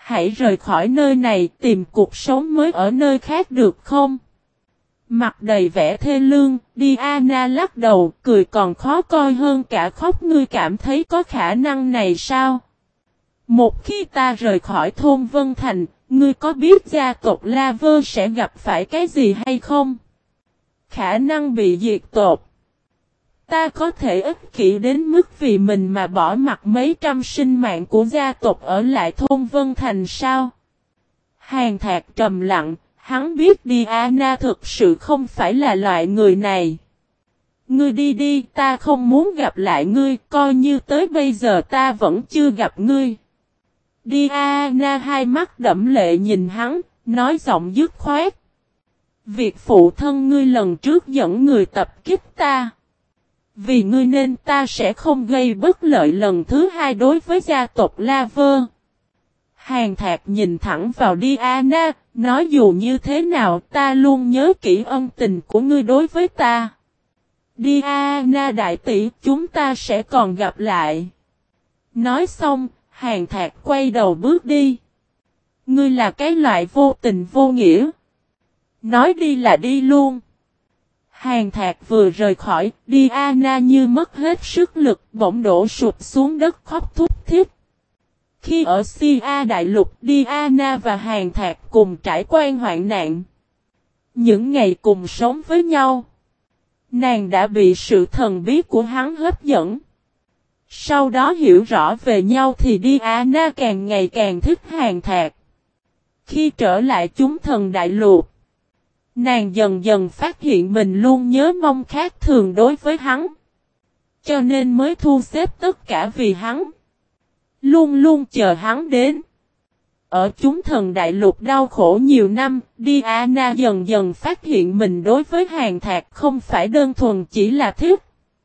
hãy rời khỏi nơi này tìm cuộc sống mới ở nơi khác được không? Mặt đầy vẻ thê lương, Diana lắc đầu, cười còn khó coi hơn cả khóc. Ngươi cảm thấy có khả năng này sao? Một khi ta rời khỏi thôn Vân Thành, ngươi có biết gia tộc La Vơ sẽ gặp phải cái gì hay không? Khả năng bị diệt tộc. Ta có thể ích kỷ đến mức vì mình mà bỏ mặc mấy trăm sinh mạng của gia tộc ở lại thôn Vân Thành sao? Hàn Thạc trầm lặng, hắn biết Diana thực sự không phải là loại người này. Ngươi đi đi, ta không muốn gặp lại ngươi, coi như tới bây giờ ta vẫn chưa gặp ngươi. Diana hai mắt đẫm lệ nhìn hắn, nói giọng dứt khoát. Việc phụ thân ngươi lần trước dẫn người tập kích ta. Vì ngươi nên ta sẽ không gây bất lợi lần thứ hai đối với gia tộc La Vơ. Hàn Thạc nhìn thẳng vào Diana, nói dù như thế nào ta luôn nhớ kỹ ân tình của ngươi đối với ta. Diana đại tỷ, chúng ta sẽ còn gặp lại. Nói xong, Hàn Thạc quay đầu bước đi. Ngươi là cái loại vô tình vô nghĩa. Nói đi là đi luôn. Hàn Thạc vừa rời khỏi, Diana như mất hết sức lực, bỗng đổ sụp xuống đất khóc thút thít. Khi ở Sia Đại Lục, Diana và Hàn Thạc cùng trải qua hoạn nạn. Những ngày cùng sống với nhau, nàng đã bị sự thần bí của hắn hấp dẫn. Sau đó hiểu rõ về nhau thì Diana càng ngày càng thích Hàn Thạc. Khi trở lại chúng thần Đại Lục, nàng dần dần phát hiện mình luôn nhớ mong khác thường đối với hắn. Cho nên mới thu xếp tất cả vì hắn. Luôn luôn chờ hắn đến. Ở chúng thần Đại Lục đau khổ nhiều năm, Diana dần dần phát hiện mình đối với Hàn Thạc không phải đơn thuần chỉ là thích.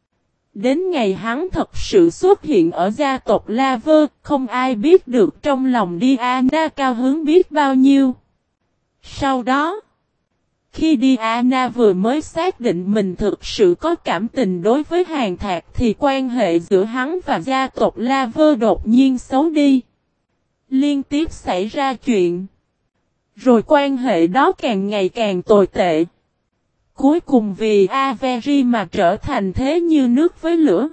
Đến ngày hắn thật sự xuất hiện ở gia tộc La Vơ, không ai biết được trong lòng Diana cao hứng biết bao nhiêu. Sau đó, khi Diana vừa mới xác định mình thực sự có cảm tình đối với Hàn Thạc thì quan hệ giữa hắn và gia tộc La Vơ đột nhiên xấu đi. Liên tiếp xảy ra chuyện. Rồi quan hệ đó càng ngày càng tồi tệ. Cuối cùng vì Avery mà trở thành thế như nước với lửa.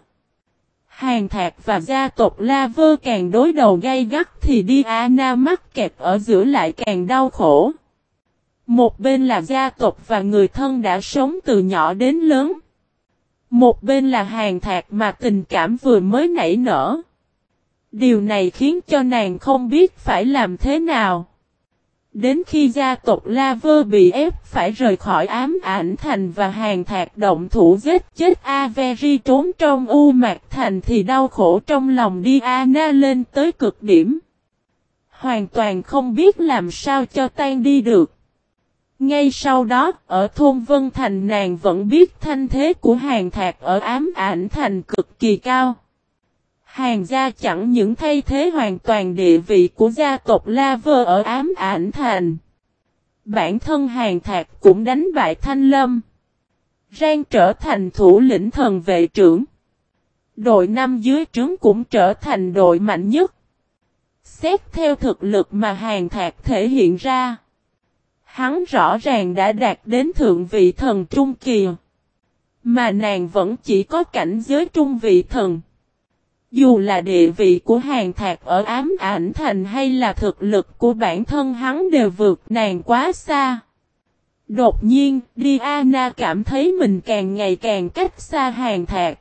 Hàn Thạc và gia tộc La Vơ càng đối đầu gay gắt thì Diana mắc kẹt ở giữa lại càng đau khổ. Một bên là gia tộc và người thân đã sống từ nhỏ đến lớn. Một bên là Hàn Thạc mà tình cảm vừa mới nảy nở. Điều này khiến cho nàng không biết phải làm thế nào. Đến khi gia tộc La Vơ bị ép phải rời khỏi Ám Ảnh Thành và Hàn Thạc động thủ giết chết Avery trốn trong U Mạc Thành thì đau khổ trong lòng Diana lên tới cực điểm. Hoàn toàn không biết làm sao cho tan đi được. Ngay sau đó, ở thôn Vân Thành nàng vẫn biết thanh thế của Hàn Thạc ở Ám Ảnh Thành cực kỳ cao. Hàn gia chẳng những thay thế hoàn toàn địa vị của gia tộc La Vơ ở Ám Ảnh Thành. Bản thân Hàn Thạc cũng đánh bại Thanh Lâm. Rang trở thành thủ lĩnh thần vệ trưởng. Đội năm dưới trướng cũng trở thành đội mạnh nhất. Xét theo thực lực mà Hàn Thạc thể hiện ra, hắn rõ ràng đã đạt đến thượng vị thần trung kỳ. Mà nàng vẫn chỉ có cảnh giới trung vị thần. Dù là địa vị của Hàn Thạc ở Ám Ảnh Thành hay là thực lực của bản thân hắn đều vượt nàng quá xa. Đột nhiên, Diana cảm thấy mình càng ngày càng cách xa Hàn Thạc.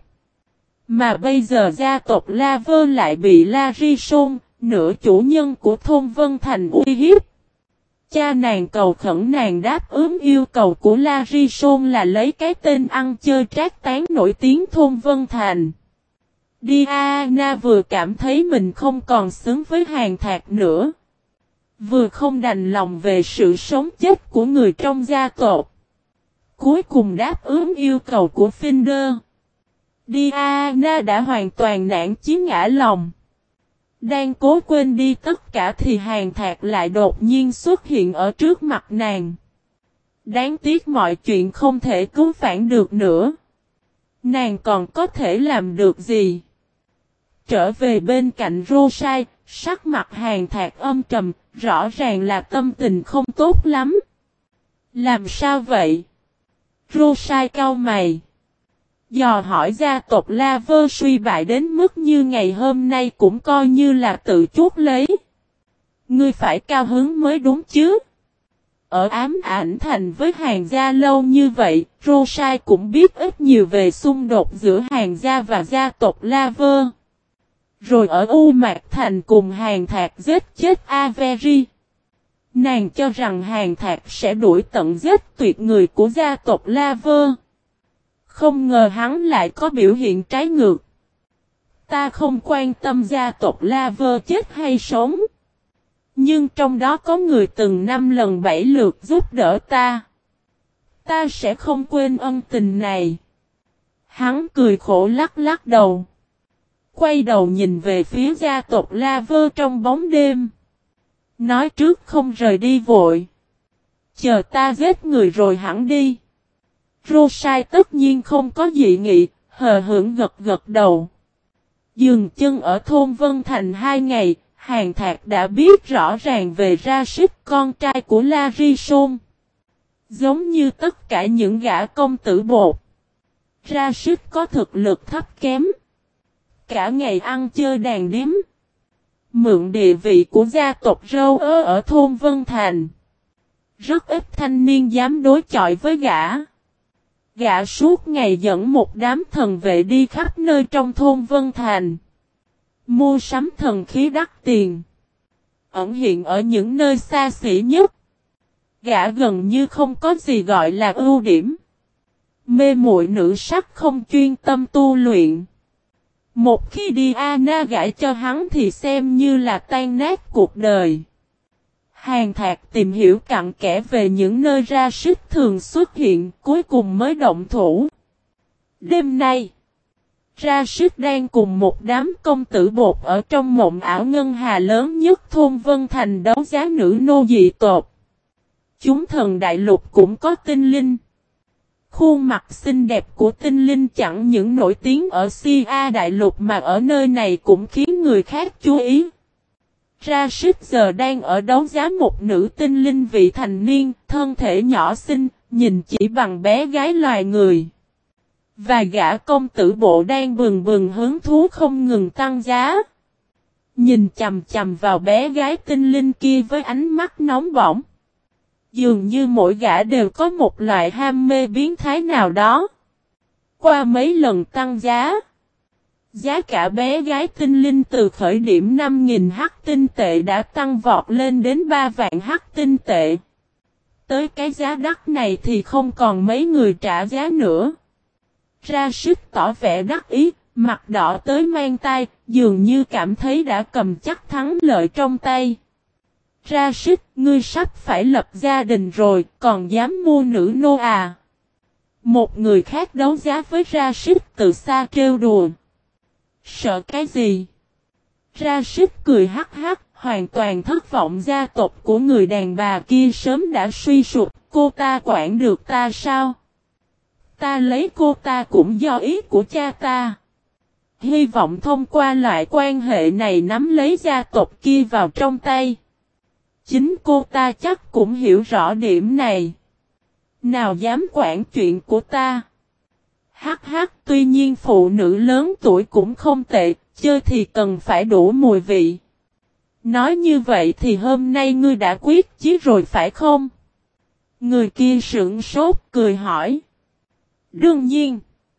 Mà bây giờ gia tộc La Vơ lại bị Larison, nửa chủ nhân của thôn Vân Thành uy hiếp. Cha nàng cầu khẩn nàng đáp ứng yêu cầu của Larison là lấy cái tên ăn chơi trác tán nổi tiếng thôn Vân Thành. Diana vừa cảm thấy mình không còn xứng với Hàn Thạc nữa. Vừa không đành lòng về sự sống chết của người trong gia tộc. Cuối cùng đáp ứng yêu cầu của Finder. Diana đã hoàn toàn nản chí ngã lòng. Đang cố quên đi tất cả thì Hàn Thạc lại đột nhiên xuất hiện ở trước mặt nàng. Đáng tiếc mọi chuyện không thể cứu vãn được nữa. Nàng còn có thể làm được gì? Trở về bên cạnh Rosai, Sắc mặt Hàn Thạc âm trầm, rõ ràng là tâm tình không tốt lắm. Làm sao vậy? Rosai cau mày. Dò hỏi gia tộc La Vơ suy bại đến mức như ngày hôm nay cũng coi như là tự chuốc lấy. Ngươi phải cao hứng mới đúng chứ. Ở ám ảnh thành với Hàn gia lâu như vậy, Rosai cũng biết ít nhiều về xung đột giữa Hàn gia và gia tộc La Vơ. Rồi ở U Mạc Thành cùng Hàn Thạc giết chết Avery. Nàng cho rằng Hàn Thạc sẽ đuổi tận giết tuyệt người của gia tộc La Vơ. Không ngờ hắn lại có biểu hiện trái ngược. Ta không quan tâm gia tộc La Vơ chết hay sống. Nhưng trong đó có người từng 5 lần 7 lượt giúp đỡ ta. Ta sẽ không quên ân tình này. Hắn cười khổ lắc lắc đầu. Quay đầu nhìn về phía gia tộc La Vơ trong bóng đêm. Nói trước không rời đi vội. Chờ ta giết người rồi hẳn đi. Rosai tất nhiên không có dị nghị, hờ hững gật gật đầu. Dừng chân ở thôn Vân Thành 2 ngày, Hàn Thạc đã biết rõ ràng về Rashid, con trai của Larison. Giống như tất cả những gã công tử bột. Rashid có thực lực thấp kém. Cả ngày ăn chơi đàn điếm. Mượn địa vị của gia tộc râu ở thôn Vân Thành. Rất ít thanh niên dám đối chọi với gã. Gã suốt ngày dẫn một đám thần vệ đi khắp nơi trong thôn Vân Thành. Mua sắm thần khí đắt tiền. Ẩn hiện ở những nơi xa xỉ nhất. Gã gần như không có gì gọi là ưu điểm. Mê muội nữ sắc không chuyên tâm tu luyện. Một khi đi Anna gãi cho hắn thì xem như là tan nát cuộc đời. Hàn Thạc tìm hiểu cặn kẽ về những nơi Rashid thường xuất hiện, cuối cùng mới động thủ. Đêm nay, Rashid đang cùng một đám công tử bột ở trong mộng ảo ngân hà lớn nhất thôn Vân Thành đấu giá nữ nô dị tộc. Chúng thần đại lục cũng có tinh linh. Khuôn mặt xinh đẹp của tinh linh chẳng những nổi tiếng ở Sia đại lục mà ở nơi này cũng khiến người khác chú ý. Rashid giờ đang ở đấu giá một nữ tinh linh vị thành niên, thân thể nhỏ xinh, nhìn chỉ bằng bé gái loài người. Và gã công tử bộ đang bừng bừng hứng thú không ngừng tăng giá. Nhìn chằm chằm vào bé gái tinh linh kia với ánh mắt nóng bỏng. Dường như mỗi gã đều có một loại ham mê biến thái nào đó. Qua mấy lần tăng giá, giá cả bé gái tinh linh từ khởi điểm 5.000 hắc tinh tệ đã tăng vọt lên đến 3 vạn hắc tinh tệ. Tới cái giá đắt này thì không còn mấy người trả giá nữa. Rashid tỏ vẻ đắc ý, mặt đỏ tới mang tai, dường như cảm thấy đã cầm chắc thắng lợi trong tay. Rashid, ngươi sắp phải lập gia đình rồi, còn dám mua nữ nô à? Một người khác đấu giá với Rashid từ xa trêu đùa. Sợ cái gì? Rashid cười hắc hắc, hoàn toàn thất vọng gia tộc của người đàn bà kia sớm đã suy sụp, cô ta quản được ta sao? Ta lấy cô ta cũng do ý của cha ta. Hy vọng thông qua loại quan hệ này nắm lấy gia tộc kia vào trong tay. Chính cô ta chắc cũng hiểu rõ điểm này. Nào dám quản chuyện của ta. Hắc hắc, tuy nhiên phụ nữ lớn tuổi cũng không tệ, chơi thì cần phải đủ mùi vị. Nói như vậy thì hôm nay ngươi đã quyết chí rồi phải không? Người kia sững sốt cười hỏi. Đương nhiên.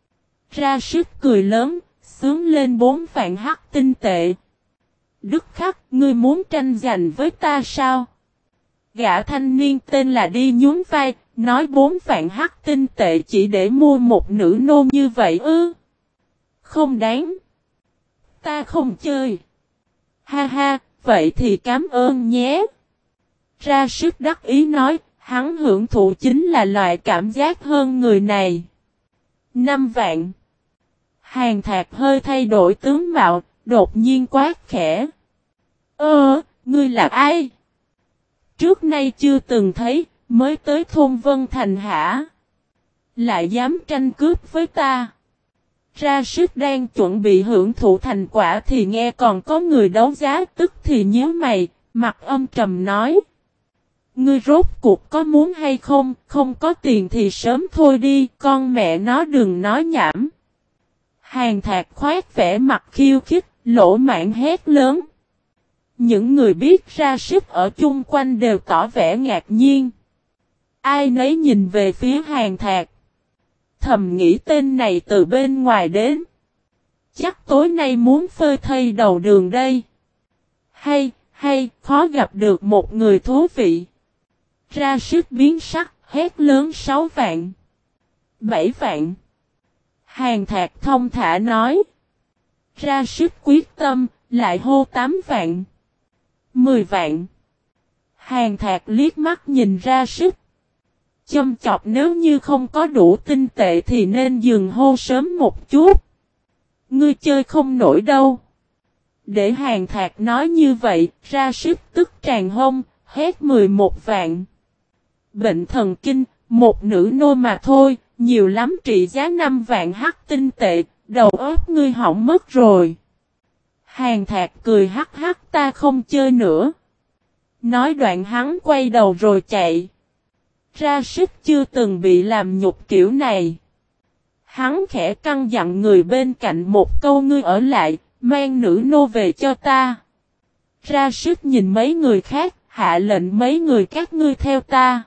Rashid cười lớn, xướng lên 4 vạn hắc tinh tệ. Đức khắc, ngươi muốn tranh giành với ta sao? Gã thanh niên tên là đi nhún vai, nói 4 vạn hắc tinh tệ chỉ để mua một nữ nô như vậy ư? Không đáng. Ta không chơi. Ha ha, vậy thì cảm ơn nhé. Rashid đắc ý nói, hắn hưởng thụ chính là loại cảm giác hơn người này. 5 vạn. Hàn Thạc hơi thay đổi tướng mạo, đột nhiên quát khẽ. Ngươi là ai? Trước nay chưa từng thấy, mới tới thôn Vân Thành hả? Lại dám tranh cướp với ta. Ra sức đang chuẩn bị hưởng thụ thành quả thì nghe còn có người đấu giá, tức thì nhíu mày, mặt âm trầm nói. Ngươi rốt cuộc có muốn hay không, không có tiền thì sớm thôi đi, con mẹ nó đừng nói nhảm. Hàn Thạc khoát vẻ mặt khiêu khích, lỗ mãn hét lớn. Những người biết ra sức ở chung quanh đều tỏ vẻ ngạc nhiên. Ai nấy nhìn về phía Hàn Thạc. Thầm nghĩ tên này từ bên ngoài đến. Chắc tối nay muốn phơi thây đầu đường đây. Hay, khó gặp được một người thú vị. Ra sức biến sắc, hét lớn 6 vạn. 7 vạn. Hàn Thạc thông thả nói. Ra sức quyết tâm, lại hô 8 vạn. 10 vạn. Hàn Thạc liếc mắt nhìn ra sức. Châm chọc nếu như không có đủ tinh tệ thì nên dừng hô sớm một chút. Ngươi chơi không nổi đâu. Để Hàn Thạc nói như vậy, ra sức tức tràn hông, hét 11 vạn. Bệnh thần kinh, một nữ nô mà thôi, nhiều lắm trị giá 5 vạn hắc tinh tệ, đầu óc ngươi hỏng mất rồi. Hàn Thạc cười hắc hắc ta không chơi nữa. Nói đoạn hắn quay đầu rồi chạy. Ra sức chưa từng bị làm nhục kiểu này. Hắn khẽ căn dặn người bên cạnh một câu ngươi ở lại, mang nữ nô về cho ta. Ra sức nhìn mấy người khác, hạ lệnh mấy người các ngươi theo ta.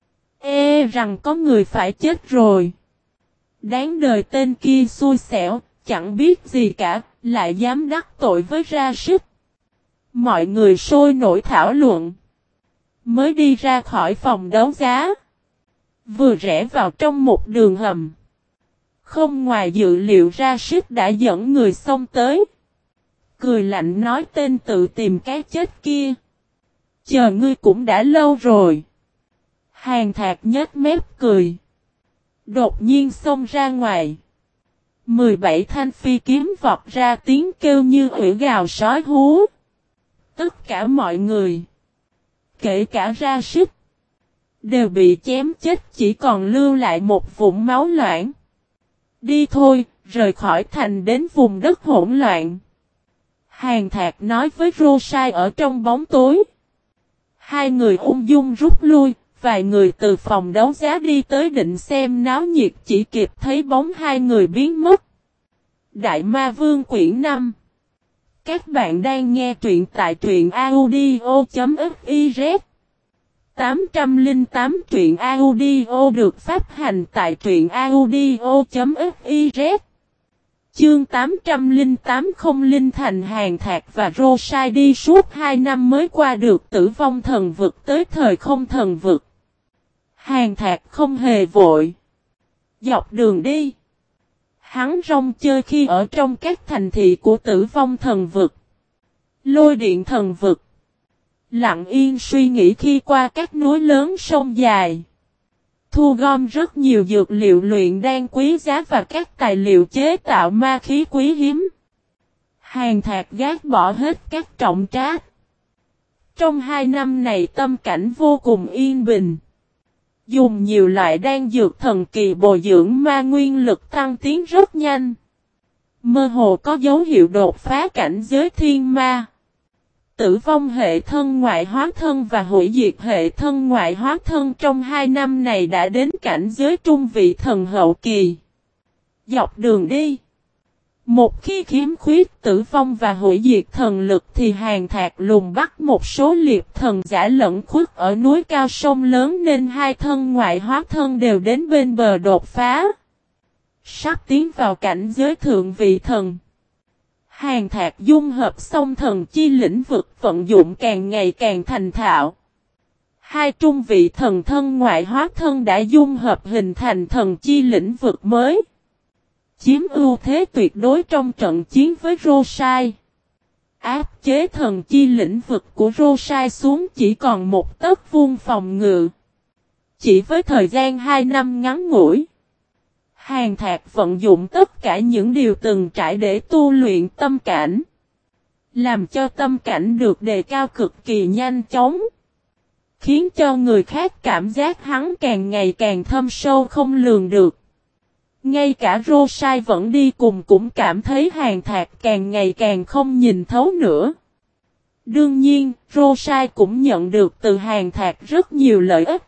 Rằng có người phải chết rồi. Đáng đời tên kia xui xẻo, chẳng biết gì cả, lại dám đắc tội với ra sức. Mọi người sôi nổi thảo luận. Mới đi ra khỏi phòng đấu giá. Vừa rẽ vào trong một đường hầm. Không ngoài dự liệu ra sức đã dẫn người xông tới. Cười lạnh nói tên tự tìm cái chết kia. Chờ ngươi cũng đã lâu rồi. Hàn Thạc nhếch mép cười. Đột nhiên xông ra ngoài. 17 thanh phi kiếm vọt ra tiếng kêu như ủy gào sói hú. Tất cả mọi người. Kể cả ra sức. Đều bị chém chết chỉ còn lưu lại một vũng máu loãng. Đi thôi, rời khỏi thành đến vùng đất hỗn loạn. Hàn Thạc nói với Rosai ở trong bóng tối. Hai người ung dung rút lui, vài người từ phòng đấu giá đi tới định xem náo nhiệt chỉ kịp thấy bóng hai người biến mất. Đại Ma Vương quyển 5. Các bạn đang nghe truyện tại truyện audio.fiz 808 truyện audio được phát hành tại truyện audio.fiz. Chương 808 không linh thành Hàn Thạc và Rosai đi suốt 2 năm mới qua được Tử Vong Thần Vực tới Thời Không Thần Vực. Hàn Thạc không hề vội. Dọc đường đi. Hắn rong chơi khi ở trong các thành thị của Tử Vong Thần Vực. Lôi Điện Thần Vực. Lặng yên suy nghĩ khi qua các núi lớn sông dài. Thu gom rất nhiều dược liệu luyện đan quý giá và các tài liệu chế tạo ma khí quý hiếm. Hàn Thạc gác bỏ hết các trọng trách. Trong 2 năm này tâm cảnh vô cùng yên bình. Dùng nhiều loại đan dược thần kỳ bồi dưỡng ma nguyên lực tăng tiến rất nhanh. Mơ hồ có dấu hiệu đột phá cảnh giới thiên ma. Tử vong hệ thân ngoại hóa thân và hủy diệt hệ thân ngoại hóa thân trong 2 năm này đã đến cảnh giới trung vị thần hậu kỳ. Dọc đường đi. Một khi khiếm khuyết tử vong và hủy diệt thần lực thì Hàn Thạc lùng bắt một số liệt thần giả lẫn khuất ở núi cao sông lớn nên hai thân ngoại hóa thân đều đến bên bờ đột phá. Sắp tiến vào cảnh giới thượng vị thần. Hàn Thạc dung hợp song thần chi lĩnh vực vận dụng càng ngày càng thành thạo. Hai trung vị thần thân ngoại hóa thân đã dung hợp hình thành thần chi lĩnh vực mới. Chiếm ưu thế tuyệt đối trong trận chiến với Rosai. Áp chế thần chi lĩnh vực của Rosai xuống chỉ còn một tấc vuông phòng ngự. Chỉ với thời gian 2 năm ngắn ngủi. Hàn Thạc vận dụng tất cả những điều từng trải để tu luyện tâm cảnh. Làm cho tâm cảnh được đề cao cực kỳ nhanh chóng. Khiến cho người khác cảm giác hắn càng ngày càng thâm sâu không lường được. Ngay cả Rosai vẫn đi cùng cũng cảm thấy Hàn Thạc càng ngày càng không nhìn thấu nữa. Đương nhiên, Rosai cũng nhận được từ Hàn Thạc rất nhiều lợi ích.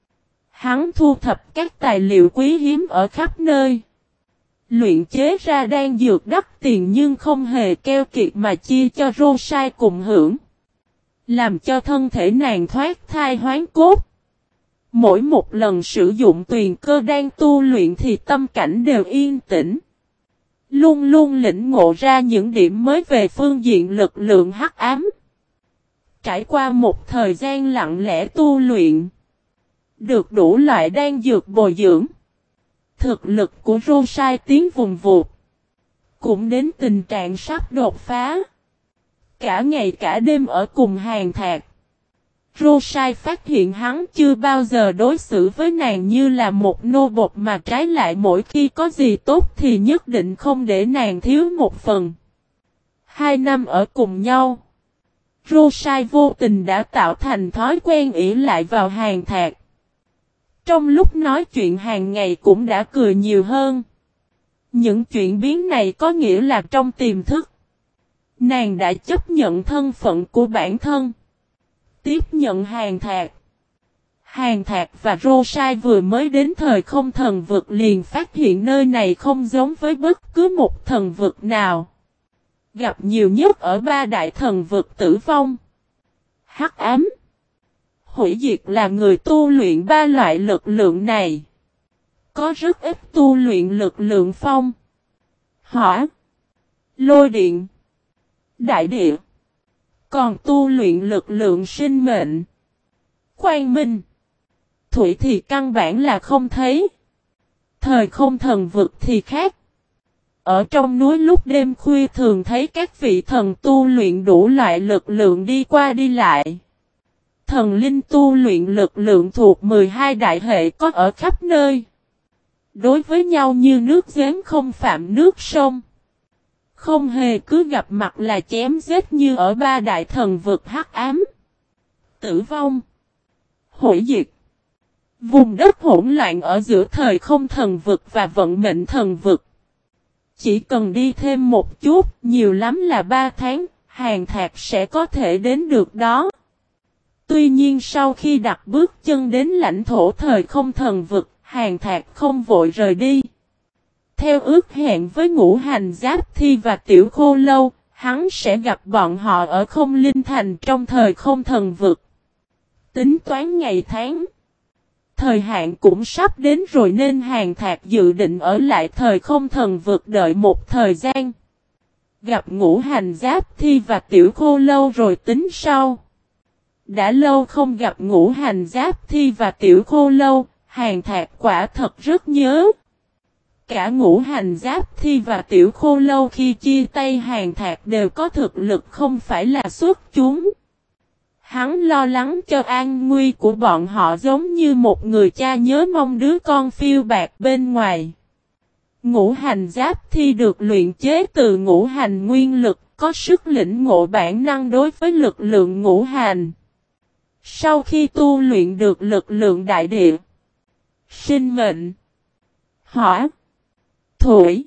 Hắn thu thập các tài liệu quý hiếm ở khắp nơi. Luyện chế ra đan dược đắt tiền nhưng không hề keo kiệt mà chia cho Rosai cùng hưởng. Làm cho thân thể nàng thoát thai hoán cốt. Mỗi một lần sử dụng tuyền cơ đan tu luyện thì tâm cảnh đều yên tĩnh. Luôn luôn lĩnh ngộ ra những điểm mới về phương diện lực lượng hắc ám. Trải qua một thời gian lặng lẽ tu luyện. Được đủ loại đan dược bồi dưỡng. Thực lực của Rosai tiến vùng vụt. Cũng đến tình trạng sắp đột phá. Cả ngày cả đêm ở cùng Hàn Thạc. Rosai phát hiện hắn chưa bao giờ đối xử với nàng như là một nô bộc mà trái lại mỗi khi có gì tốt thì nhất định không để nàng thiếu một phần. 2 năm ở cùng nhau. Rosai vô tình đã tạo thành thói quen ỷ lại vào Hàn Thạc. Trong lúc nói chuyện hàng ngày cũng đã cười nhiều hơn. Những chuyện biến này có nghĩa là trong tiềm thức. Nàng đã chấp nhận thân phận của bản thân. Tiếp nhận Hàn Thạc. Hàn Thạc và Rosai vừa mới đến thời không thần vực liền phát hiện nơi này không giống với bất cứ một thần vực nào. Gặp nhiều nhất ở 3 đại thần vực tử vong. Hắc ám. Hủy diệt là người tu luyện 3 loại lực lượng này. Có rất ít tu luyện lực lượng phong. Hỏa. Lôi điện. Đại địa. Còn tu luyện lực lượng sinh mệnh. Quang minh. Thủy thì căn bản là không thấy. Thời không thần vực thì khác. Ở trong núi lúc đêm khuya thường thấy các vị thần tu luyện đủ loại lực lượng đi qua đi lại. Thần linh tu luyện lực lượng thuộc 12 đại hệ có ở khắp nơi. Đối với nhau như nước giếng không phạm nước sông. Không hề cứ gặp mặt là chém giết như ở 3 đại thần vực hắc ám. Tử vong. Hủy diệt. Vùng đất hỗn loạn ở giữa thời không thần vực và vận mệnh thần vực. Chỉ cần đi thêm một chút, nhiều lắm là 3 tháng, Hàn Thạc sẽ có thể đến được đó. Tuy nhiên sau khi đặt bước chân đến lãnh thổ thời không thần vực, Hàn Thạc không vội rời đi. Theo ước hẹn với Ngũ Hành Giáp Thi và Tiểu Khô Lâu, hắn sẽ gặp bọn họ ở Không Linh Thành trong thời không thần vực. Tính toán ngày tháng. Thời hạn cũng sắp đến rồi nên Hàn Thạc dự định ở lại thời không thần vực đợi một thời gian. Gặp Ngũ Hành Giáp Thi và Tiểu Khô Lâu rồi tính sau. Đã lâu không gặp Ngũ Hành Giáp Thi và Tiểu Khô Lâu, Hàn Thạc quả thật rất nhớ. Cả Ngũ Hành Giáp Thi và Tiểu Khô Lâu khi chia tay Hàn Thạc đều có thực lực không phải là xuất chúng. Hắn lo lắng cho an nguy của bọn họ giống như một người cha nhớ mong đứa con phiêu bạc bên ngoài. Ngũ Hành Giáp Thi được luyện chế từ ngũ hành nguyên lực, có sức lĩnh ngộ bản năng đối với lực lượng ngũ hành. Sau khi tu luyện được lực lượng đại địa, sinh mệnh, hỏa, thủy,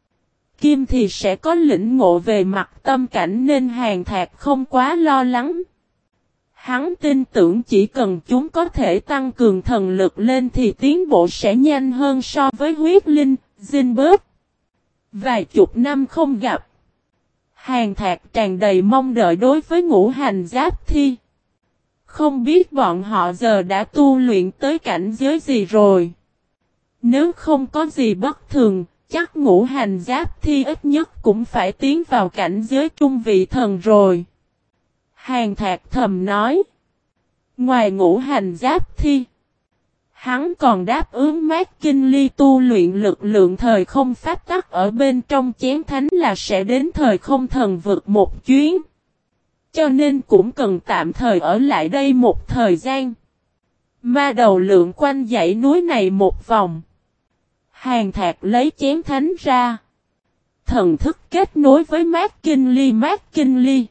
kim thì sẽ có lĩnh ngộ về mặt tâm cảnh nên Hàn Thạc không quá lo lắng. Hắn tin tưởng chỉ cần chúng có thể tăng cường thần lực lên thì tiến bộ sẽ nhanh hơn so với huyết linh, dinh bớt. Vài chục năm không gặp. Hàn Thạc tràn đầy mong đợi đối với Ngũ Hành Giáp Thi. Không biết bọn họ giờ đã tu luyện tới cảnh giới gì rồi. Nếu không có gì bất thường, chắc Ngũ Hành Giáp Thi ít nhất cũng phải tiến vào cảnh giới trung vị thần rồi. Hàn Thạc thầm nói. Ngoài Ngũ Hành Giáp Thi, hắn còn đáp ứng Mát Kinh Ly tu luyện lực lượng thời không pháp tắc ở bên trong chén thánh là sẽ đến thời không thần vực một chuyến. Cho nên cũng cần tạm thời ở lại đây một thời gian. Ma đầu lượn quanh dãy núi này một vòng. Hàn Thạc lấy chén thánh ra. Thần thức kết nối với Mát Kinh Ly.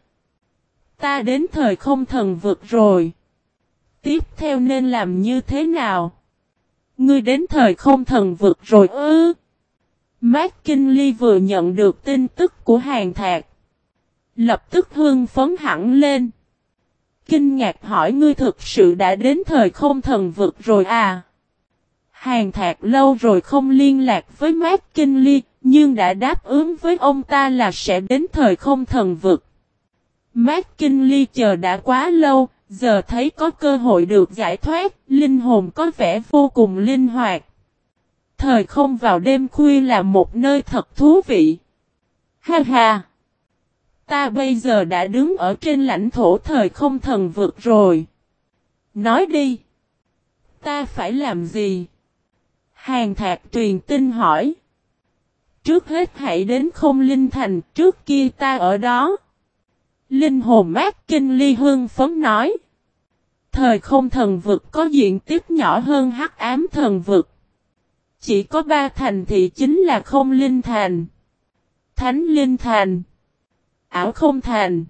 Ta đến thời không thần vực rồi. Tiếp theo nên làm như thế nào? Ngươi đến thời không thần vực rồi ư? McKinley vừa nhận được tin tức của Hàn Thạc, lập tức hưng phấn hẳn lên. Kinh ngạc hỏi ngươi thực sự đã đến thời không thần vực rồi à? Hàn Thạc lâu rồi không liên lạc với McKinley, nhưng đã đáp ứng với ông ta là sẽ đến thời không thần vực. McKinley chờ đã quá lâu, giờ thấy có cơ hội được giải thoát, linh hồn có vẻ vô cùng linh hoạt. Thời không vào đêm khuya là một nơi thật thú vị. Ha ha! Ta bây giờ đã đứng ở trên lãnh thổ thời không thần vực rồi. Nói đi! Ta phải làm gì? Hàn Thạc truyền tin hỏi. Trước hết hãy đến không linh thành, trước kia ta ở đó. Linh hồn McKinley hưng phấn nói. Thời không thần vực có diện tích nhỏ hơn hắc ám thần vực. Chỉ có 3 thành thị chính là không linh thành, thánh linh thành, ảo không thành.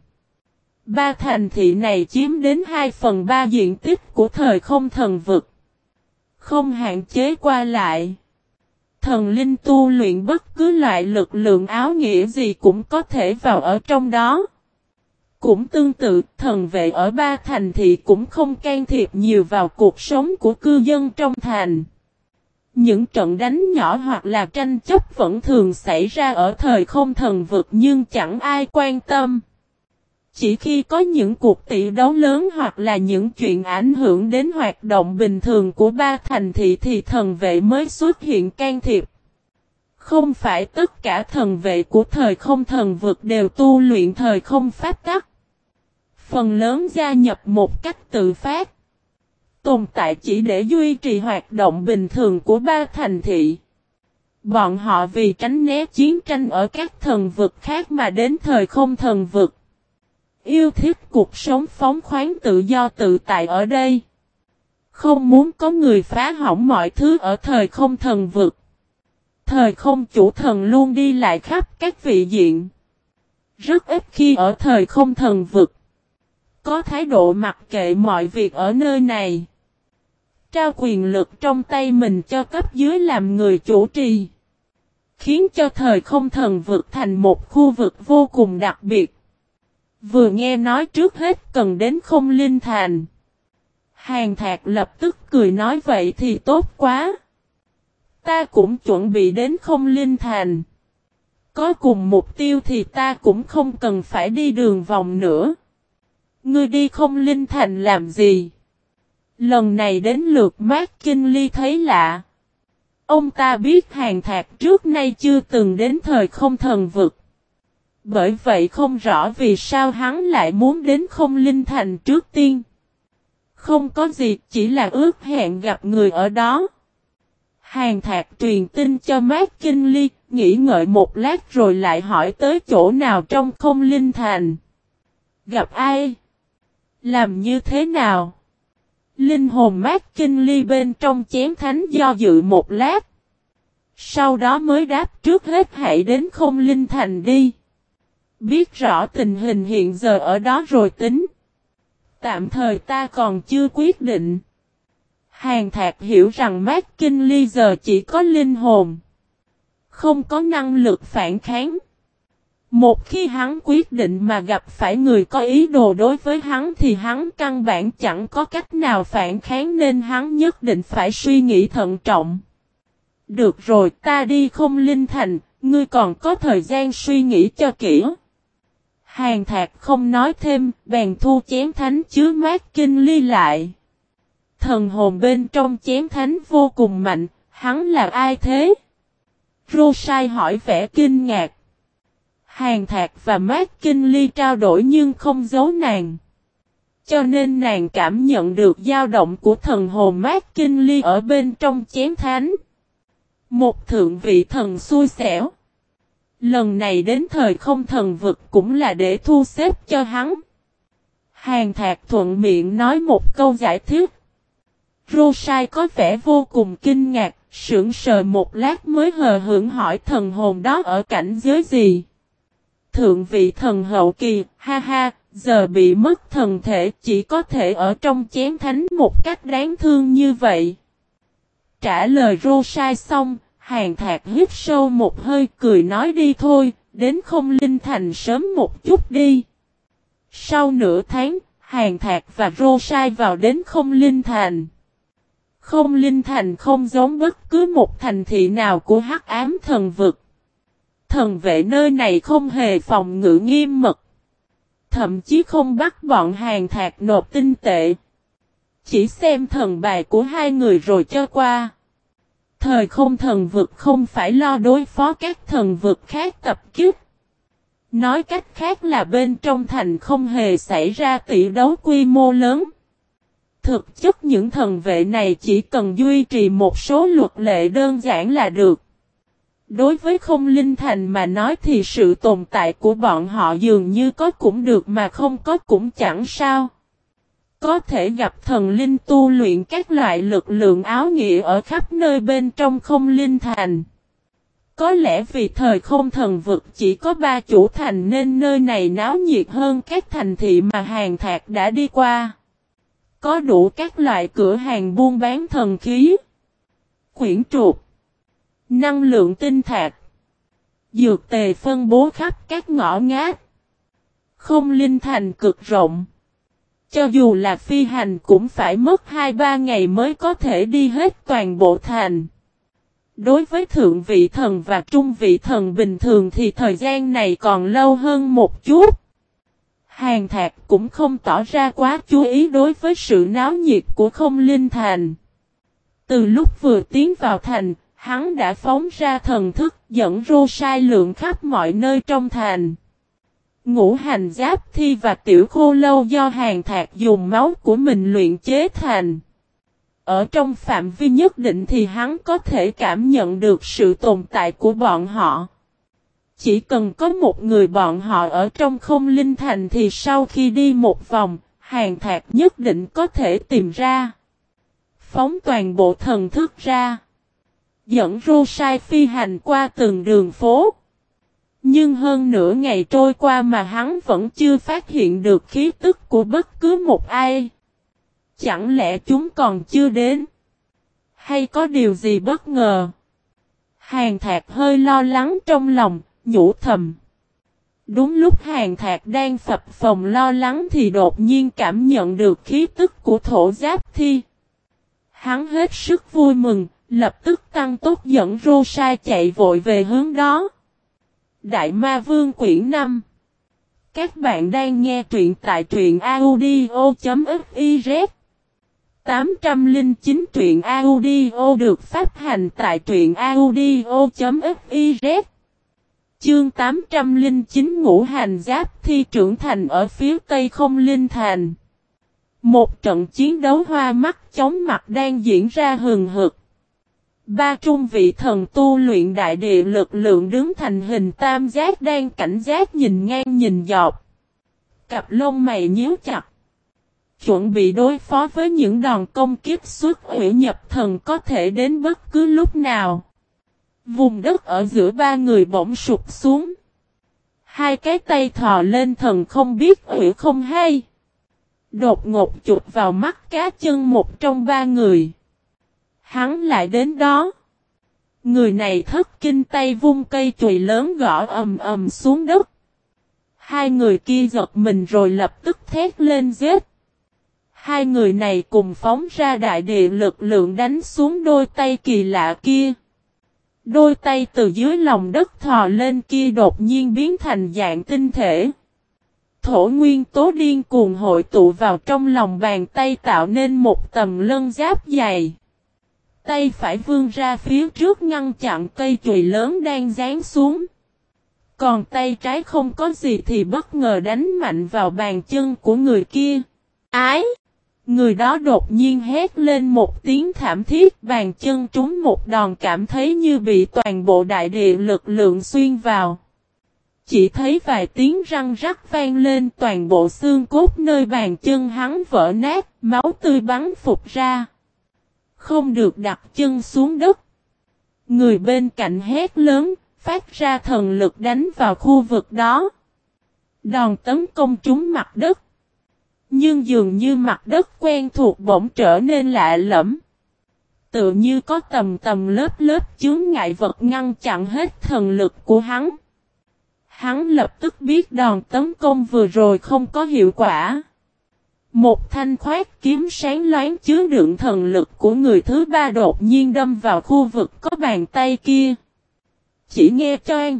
3 thành thị này chiếm đến 2/3 diện tích của thời không thần vực. Không hạn chế qua lại. Thần linh tu luyện bất cứ loại lực lượng áo nghĩa gì cũng có thể vào ở trong đó. Cũng tương tự, thần vệ ở 3 thành thị cũng không can thiệp nhiều vào cuộc sống của cư dân trong thành. Những trận đánh nhỏ hoặc là tranh chấp vẫn thường xảy ra ở thời không thần vực nhưng chẳng ai quan tâm. Chỉ khi có những cuộc tỷ đấu lớn hoặc là những chuyện ảnh hưởng đến hoạt động bình thường của 3 thành thị thì thần vệ mới xuất hiện can thiệp. Không phải tất cả thần vệ của thời không thần vực đều tu luyện thời không pháp tắc. Phần lớn gia nhập một cách tự phát. Tồn tại chỉ để duy trì hoạt động bình thường của 3 thành thị. Bọn họ vì tránh né chiến tranh ở các thần vực khác mà đến thời không thần vực. Yêu thích cuộc sống phóng khoáng tự do tự tại ở đây. Không muốn có người phá hỏng mọi thứ ở thời không thần vực. Thời không chủ thần luôn đi lại khắp các vị diện. Rất ít khi ở thời không thần vực có thái độ mặc kệ mọi việc ở nơi này. Trao quyền lực trong tay mình cho cấp dưới làm người chủ trì. Khiến cho thời không thần vực thành một khu vực vô cùng đặc biệt. Vừa nghe nói trước hết cần đến không linh thành. Hàn Thạc lập tức cười nói vậy thì tốt quá. Ta cũng chuẩn bị đến không linh thành. Có cùng mục tiêu thì ta cũng không cần phải đi đường vòng nữa. Ngươi đi không linh thành làm gì? Lần này đến lượt McKinley thấy lạ. Ông ta biết Hàn Thạc trước nay chưa từng đến thời không thần vực. Bởi vậy không rõ vì sao hắn lại muốn đến không linh thành trước tiên. Không có gì, chỉ là ước hẹn gặp người ở đó. Hàn Thạc truyền tin cho McKinley, nghĩ ngợi một lát rồi lại hỏi tới chỗ nào trong không linh thành. Gặp ai? Làm như thế nào? Linh hồn McKinley bên trong chén thánh do dự một lát. Sau đó mới đáp trước hết hãy đến không linh thành đi. Biết rõ tình hình hiện giờ ở đó rồi tính. Tạm thời ta còn chưa quyết định. Hàn Thạc hiểu rằng McKinley giờ chỉ có linh hồn. Không có năng lực phản kháng. Một khi hắn quyết định mà gặp phải người có ý đồ đối với hắn thì hắn căn bản chẳng có cách nào phản kháng nên hắn nhất định phải suy nghĩ thận trọng. Được rồi, ta đi không linh thành, ngươi còn có thời gian suy nghĩ cho kỹ. Hàn Thạc không nói thêm, bèn thu chén thánh chứa McKinley lại. Thần hồn bên trong chén thánh vô cùng mạnh, hắn là ai thế? Rosai hỏi vẻ kinh ngạc. Hàn Thạc và McKinley trao đổi nhưng không giấu nàng. Cho nên nàng cảm nhận được dao động của thần hồn McKinley ở bên trong chén thánh. Một thượng vị thần xui xẻo. Lần này đến thời không thần vực cũng là để thu xếp cho hắn. Hàn Thạc thuận miệng nói một câu giải thích. Rosai có vẻ vô cùng kinh ngạc, sững sờ một lát mới hờ hững hỏi thần hồn đó ở cảnh giới gì. Thượng vị thần hậu kỳ, ha ha, giờ bị mất thần thể chỉ có thể ở trong chén thánh một cách đáng thương như vậy. Trả lời Rosai xong, Hàn Thạc hít sâu một hơi cười nói đi thôi, đến Không Linh Thành sớm một chút đi. Sau nửa tháng, Hàn Thạc và Rô Sai vào đến Không Linh Thành. Không Linh Thành không giống bất cứ một thành thị nào của Hắc Ám Thần Vực. Thần vệ nơi này không hề phòng ngự nghiêm mật. Thậm chí không bắt bọn Hàn Thạc nộp tinh tệ. Chỉ xem thần bài của hai người rồi cho qua. Thời không thần vực không phải lo đối phó các thần vực khác tập kích. Nói cách khác là bên trong thành không hề xảy ra tỷ đấu quy mô lớn. Thực chất những thần vệ này chỉ cần duy trì một số luật lệ đơn giản là được. Đối với Không Linh Thành mà nói thì sự tồn tại của bọn họ dường như có cũng được mà không có cũng chẳng sao. Có thể gặp thần linh tu luyện các loại lực lượng áo nghĩa ở khắp nơi bên trong Không Linh Thành. Có lẽ vì thời không thần vực chỉ có 3 chủ thành nên nơi này náo nhiệt hơn các thành thị mà Hàn Thạc đã đi qua. Có đủ các loại cửa hàng buôn bán thần khí, quyển trục, năng lượng tinh thạch, dược tề phân bố khắp các ngõ ngách. Không Linh Thành cực rộng. Cho dù là phi hành cũng phải mất 2-3 ngày mới có thể đi hết toàn bộ thành. Đối với thượng vị thần và trung vị thần bình thường thì thời gian này còn lâu hơn một chút. Hàn Thạc cũng không tỏ ra quá chú ý đối với sự náo nhiệt của Không Linh Thành. Từ lúc vừa tiến vào thành, hắn đã phóng ra thần thức dẫn Rô Sai lượn khắp mọi nơi trong thành. Ngũ hành giáp thi và tiểu khô lâu do Hàn Thạc dùng máu của mình luyện chế thành. Ở trong phạm vi nhất định thì hắn có thể cảm nhận được sự tồn tại của bọn họ. Chỉ cần có một người bọn họ ở trong Không Linh Thành thì sau khi đi một vòng, Hàn Thạc nhất định có thể tìm ra. Phóng toàn bộ thần thức ra. Dẫn Rô Sai phi hành qua từng đường phố. Nhưng hơn nửa ngày trôi qua mà hắn vẫn chưa phát hiện được khí tức của bất cứ một ai. Chẳng lẽ chúng còn chưa đến? Hay có điều gì bất ngờ? Hàn Thạc hơi lo lắng trong lòng, nhủ thầm. Đúng lúc Hàn Thạc đang phập phồng lo lắng thì đột nhiên cảm nhận được khí tức của thổ giáp thi. Hắn hết sức vui mừng, lập tức tăng tốc dẫn Rô Sai chạy vội về hướng đó. Đại Ma Vương quyển 5. Các bạn đang nghe truyện tại truyện audio.fiz 809 truyện audio được phát hành tại truyện audio.fiz. Chương 809 ngũ hành giáp thi trưởng thành ở phía tây Không Linh Thành. Một trận chiến đấu hoa mắt chóng mặt đang diễn ra hừng hực. 3 trung vị thần tu luyện đại địa lực lượng đứng thành hình tam giác đang cảnh giác nhìn ngang nhìn dọc. Cặp lông mày nhíu chặt. Chuẩn bị đối phó với những đòn công kích xuất hủy nhập thần có thể đến bất cứ lúc nào. Vùng đất ở giữa 3 người bỗng sụp xuống. 2 cái tay thò lên thần không biết hủy không hay. Đột ngột chụp vào mắt cá chân một trong 3 người. Hắn lại đến đó. Người này thất kinh tay vung cây chùy lớn gõ ầm ầm xuống đất. 2 người kia giật mình rồi lập tức thét lên giết. 2 người này cùng phóng ra đại địa lực lượng đánh xuống đôi tay kỳ lạ kia. Đôi tay từ dưới lòng đất thò lên kia đột nhiên biến thành dạng tinh thể. Thổ nguyên tố điên cuồng hội tụ vào trong lòng bàn tay tạo nên một tầng lân giáp dày. Tay phải vươn ra phía trước ngăn chặn cây chùy lớn đang giáng xuống. Còn tay trái không có gì thì bất ngờ đánh mạnh vào bàn chân của người kia. Ái! Người đó đột nhiên hét lên một tiếng thảm thiết, bàn chân trúng một đòn cảm thấy như bị toàn bộ đại địa lực lượng xuyên vào. Chỉ thấy vài tiếng răng rắc vang lên, toàn bộ xương cốt nơi bàn chân hắn vỡ nát, máu tươi bắn phụt ra. Không được đặt chân xuống đất. Người bên cạnh hét lớn, phát ra thần lực đánh vào khu vực đó. Đòn tấn công trúng mặt đất. Nhưng dường như mặt đất quen thuộc bỗng trở nên lạ lẫm. Tựa như có tầng tầng lớp lớp chướng ngại vật ngăn chặn hết thần lực của hắn. Hắn lập tức biết đòn tấn công vừa rồi không có hiệu quả. Một thanh khoét kiếm sáng loáng chứa đựng thần lực của người thứ ba đột nhiên đâm vào khu vực có bàn tay kia. Chỉ nghe choang.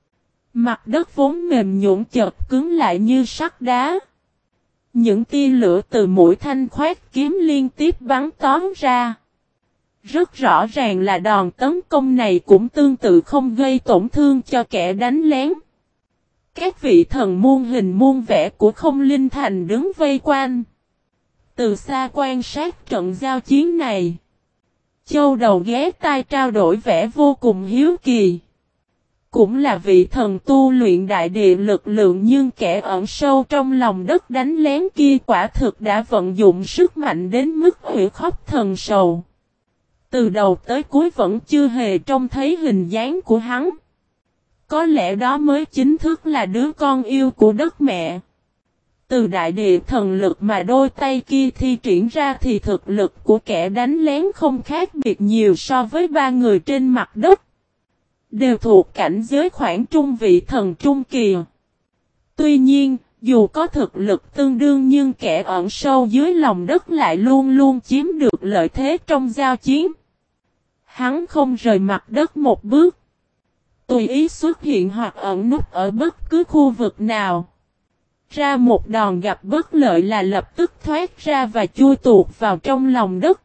Mặt đất vốn mềm nhũn chợt cứng lại như sắt đá. Những tia lửa từ mũi thanh khoét kiếm liên tiếp bắn tóm ra. Rất rõ ràng là đòn tấn công này cũng tương tự không gây tổn thương cho kẻ đánh lén. Các vị thần muôn hình muôn vẻ của Không Linh Thành đứng vây quanh. Từ xa quan sát trận giao chiến này. Châu đầu ghé tai trao đổi vẻ vô cùng hiếu kỳ. Cũng là vị thần tu luyện đại địa lực lượng nhưng kẻ ẩn sâu trong lòng đất đánh lén kia quả thực đã vận dụng sức mạnh đến mức hủy khóc thần sầu. Từ đầu tới cuối vẫn chưa hề trông thấy hình dáng của hắn. Có lẽ đó mới chính thức là đứa con yêu của đất mẹ. Từ đại địa thần lực mà đôi tay kia thi triển ra thì thực lực của kẻ đánh lén không khác biệt nhiều so với ba người trên mặt đất. Đều thuộc cảnh giới khoảng trung vị thần trung kỳ. Tuy nhiên, dù có thực lực tương đương nhưng kẻ ẩn sâu dưới lòng đất lại luôn luôn chiếm được lợi thế trong giao chiến. Hắn không rời mặt đất một bước. Tùy ý xuất hiện hoặc ẩn núp ở bất cứ khu vực nào. Ra một đòn gặp bất lợi là lập tức thoát ra và chui tuột vào trong lòng đất.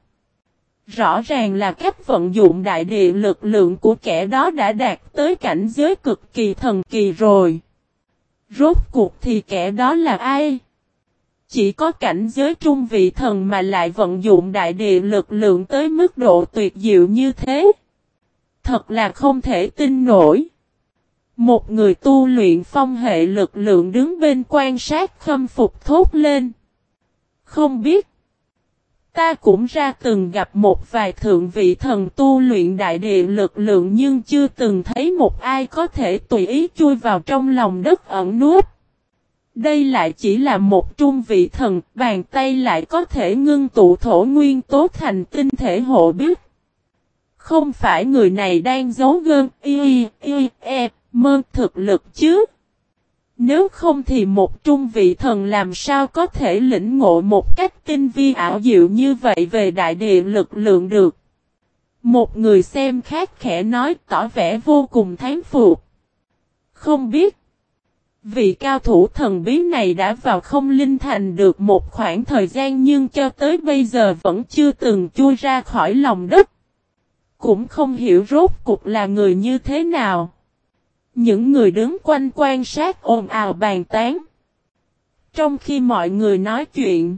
Rõ ràng là cách vận dụng đại địa lực lượng của kẻ đó đã đạt tới cảnh giới cực kỳ thần kỳ rồi. Rốt cuộc thì kẻ đó là ai? Chỉ có cảnh giới trung vị thần mà lại vận dụng đại địa lực lượng tới mức độ tuyệt diệu như thế. Thật là không thể tin nổi. Một người tu luyện phong hệ lực lượng đứng bên quan sát khâm phục thốt lên. Không biết. Ta cũng ra từng gặp một vài thượng vị thần tu luyện đại địa lực lượng nhưng chưa từng thấy một ai có thể tùy ý chui vào trong lòng đất ẩn núp. Đây lại chỉ là một trung vị thần, bàn tay lại có thể ngưng tụ thổ nguyên tố thành tinh thể hộ biết. Không phải người này đang giấu gơn mơ thực lực chứ. Nếu không thì một trung vị thần làm sao có thể lĩnh ngộ một cách tinh vi ảo diệu như vậy về đại địa lực lượng được. Một người xem khác khẽ nói tỏ vẻ vô cùng thán phục. Không biết. Vị cao thủ thần bí này đã vào Không Linh Thành được một khoảng thời gian nhưng cho tới bây giờ vẫn chưa từng chui ra khỏi lòng đất. Cũng không hiểu rốt cuộc là người như thế nào. Những người đứng quanh quan sát ồn ào bàn tán. Trong khi mọi người nói chuyện,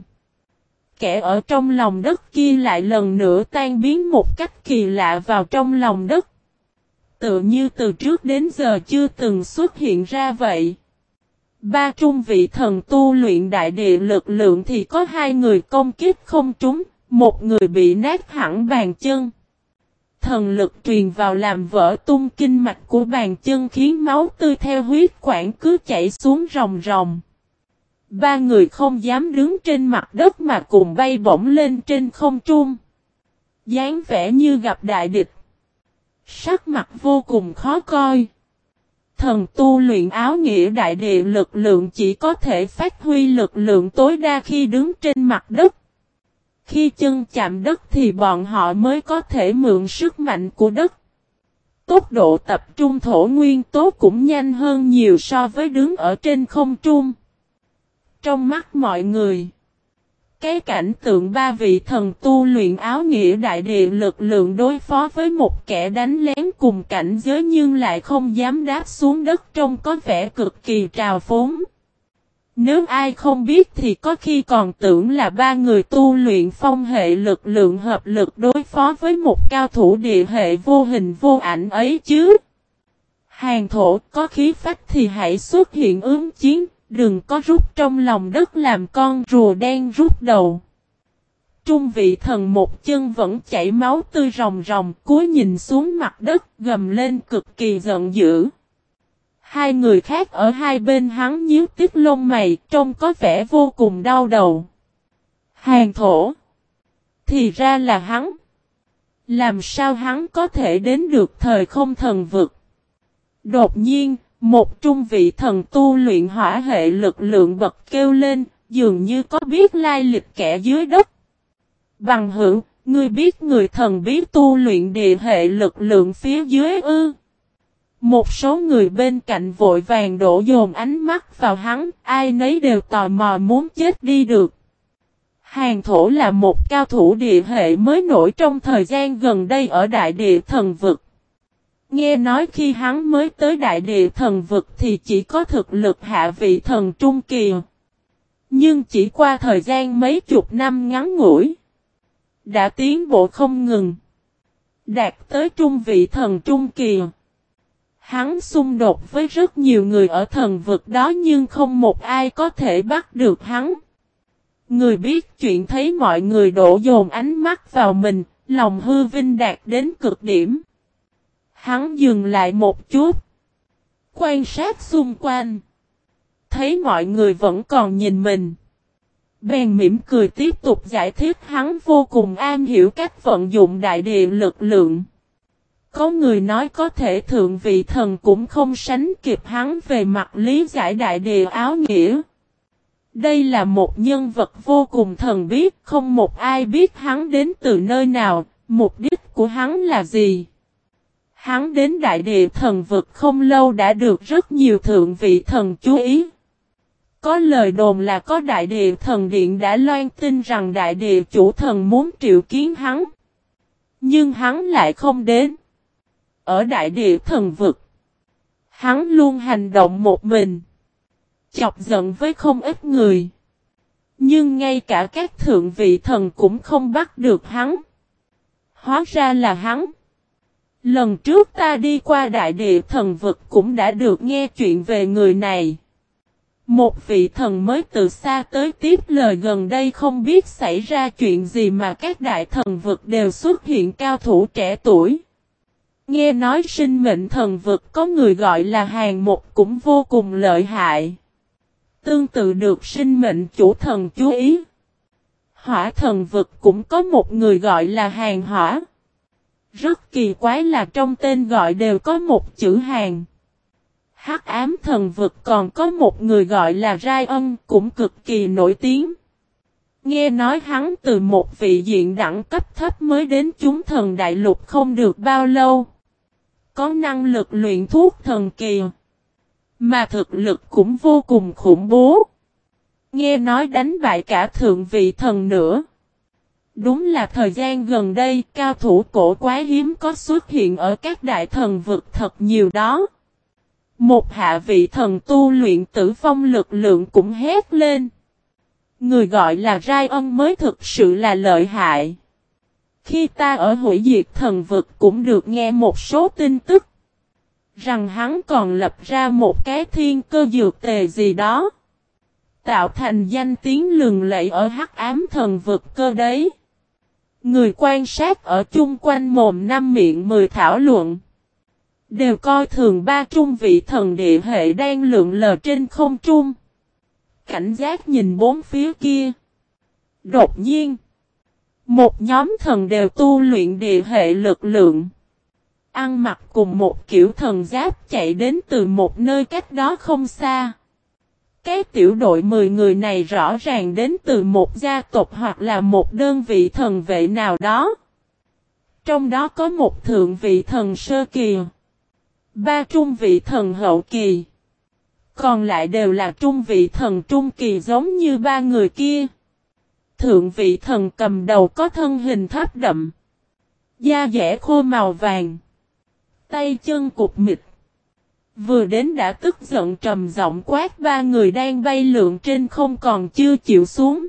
kẻ ở trong lòng đất kia lại lần nữa tan biến một cách kỳ lạ vào trong lòng đất. Tựa như từ trước đến giờ chưa từng xuất hiện ra vậy. Ba trung vị thần tu luyện đại địa lực lượng thì có hai người công kích không trúng, một người bị nát hẳn bàn chân. Thần lực truyền vào làm vỡ tung kinh mạch của bàn chân khiến máu tươi theo huyết quản cứ chảy xuống ròng ròng. Ba người không dám đứng trên mặt đất mà cùng bay bổng lên trên không trung. dáng vẻ như gặp đại địch. Sắc mặt vô cùng khó coi. Thần tu luyện áo nghĩa đại địa lực lượng chỉ có thể phát huy lực lượng tối đa khi đứng trên mặt đất. Khi chân chạm đất thì bọn họ mới có thể mượn sức mạnh của đất. Tốc độ tập trung thổ nguyên tố cũng nhanh hơn nhiều so với đứng ở trên không trung. Trong mắt mọi người, cái cảnh tượng ba vị thần tu luyện áo nghĩa đại địa lực lượng đối phó với một kẻ đánh lén cùng cảnh giới nhưng lại không dám đáp xuống đất trông có vẻ cực kỳ trào phúng. Nếu ai không biết thì có khi còn tưởng là ba người tu luyện phong hệ lực lượng hợp lực đối phó với một cao thủ địa hệ vô hình vô ảnh ấy chứ. Hàn thổ có khí phách thì hãy xuất hiện ứng chiến, đừng có rút trong lòng đất làm con rùa đen rút đầu. Trung vị thần một chân vẫn chảy máu tươi ròng ròng, cúi nhìn xuống mặt đất gầm lên cực kỳ giận dữ. Hai người khác ở hai bên hắn nhíu tít lông mày, trông có vẻ vô cùng đau đầu. Hàn thổ. Thì ra là hắn. Làm sao hắn có thể đến được thời không thần vực? Đột nhiên, một trung vị thần tu luyện hỏa hệ lực lượng bật kêu lên, dường như có biết lai lịch kẻ dưới đất. Bằng hữu, ngươi biết người thần bí tu luyện địa hệ lực lượng phía dưới ư? Một số người bên cạnh vội vàng đổ dồn ánh mắt vào hắn, ai nấy đều tò mò muốn chết đi được. Hàn Thổ là một cao thủ địa hệ mới nổi trong thời gian gần đây ở Đại Địa Thần Vực. Nghe nói khi hắn mới tới Đại Địa Thần Vực thì chỉ có thực lực hạ vị thần trung kỳ. Nhưng chỉ qua thời gian mấy chục năm ngắn ngủi, đã tiến bộ không ngừng, đạt tới trung vị thần trung kỳ. Hắn xung đột với rất nhiều người ở thần vực đó nhưng không một ai có thể bắt được hắn. Người biết chuyện thấy mọi người đổ dồn ánh mắt vào mình, lòng hư vinh đạt đến cực điểm. Hắn dừng lại một chút, quan sát xung quanh, thấy mọi người vẫn còn nhìn mình. Bèn mỉm cười tiếp tục giải thích hắn vô cùng am hiểu cách vận dụng đại địa lực lượng. Có người nói có thể thượng vị thần cũng không sánh kịp hắn về mặt lý giải đại địa áo nghĩa. Đây là một nhân vật vô cùng thần bí, không một ai biết hắn đến từ nơi nào, mục đích của hắn là gì. Hắn đến đại địa thần vực không lâu đã được rất nhiều thượng vị thần chú ý. Có lời đồn là có đại địa thần điện đã loan tin rằng đại địa chủ thần muốn triệu kiến hắn. Nhưng hắn lại không đến. Ở đại địa thần vực, hắn luôn hành động một mình, chọc giận với không ít người. Nhưng ngay cả các thượng vị thần cũng không bắt được hắn. Hóa ra là hắn. Lần trước ta đi qua đại địa thần vực cũng đã được nghe chuyện về người này. Một vị thần mới từ xa tới tiếp lời gần đây không biết xảy ra chuyện gì mà các đại thần vực đều xuất hiện cao thủ trẻ tuổi. Nghe nói sinh mệnh thần vực có người gọi là Hàn Một cũng vô cùng lợi hại. Tương tự được sinh mệnh chủ thần chú ý. Hỏa thần vực cũng có một người gọi là Hàn Hỏa. Rất kỳ quái là trong tên gọi đều có một chữ Hàn. Hắc ám thần vực còn có một người gọi là Rai Ân cũng cực kỳ nổi tiếng. Nghe nói hắn từ một vị diện đẳng cấp thấp mới đến chúng thần đại lục không được bao lâu. Có năng lực luyện thuốc thần kỳ. Mà thực lực cũng vô cùng khủng bố. Nghe nói đánh bại cả thượng vị thần nữa. Đúng là thời gian gần đây cao thủ cổ quái hiếm có xuất hiện ở các đại thần vực thật nhiều đó. Một hạ vị thần tu luyện tử vong lực lượng cũng hét lên. Người gọi là Rai Ân mới thực sự là lợi hại. Khi ta ở hủy diệt thần vực cũng được nghe một số tin tức. Rằng hắn còn lập ra một cái thiên cơ dược tề gì đó. Tạo thành danh tiếng lừng lẫy ở hắc ám thần vực cơ đấy. Người quan sát ở chung quanh mồm năm miệng 10 thảo luận. Đều coi thường ba trung vị thần địa hệ đang lượn lờ trên không trung. Cảnh giác nhìn bốn phía kia. Đột nhiên. Một nhóm thần đều tu luyện địa hệ lực lượng. Ăn mặc cùng một kiểu thần giáp chạy đến từ một nơi cách đó không xa. Cái tiểu đội 10 người này rõ ràng đến từ một gia tộc hoặc là một đơn vị thần vệ nào đó. Trong đó có một thượng vị thần sơ kỳ. 3 trung vị thần hậu kỳ. Còn lại đều là trung vị thần trung kỳ giống như 3 người kia. Thượng vị thần cầm đầu có thân hình thấp đậm. Da dẻ khô màu vàng. Tay chân cục mịch. Vừa đến đã tức giận trầm giọng quát 3 người đang bay lượn trên không còn chưa chịu xuống.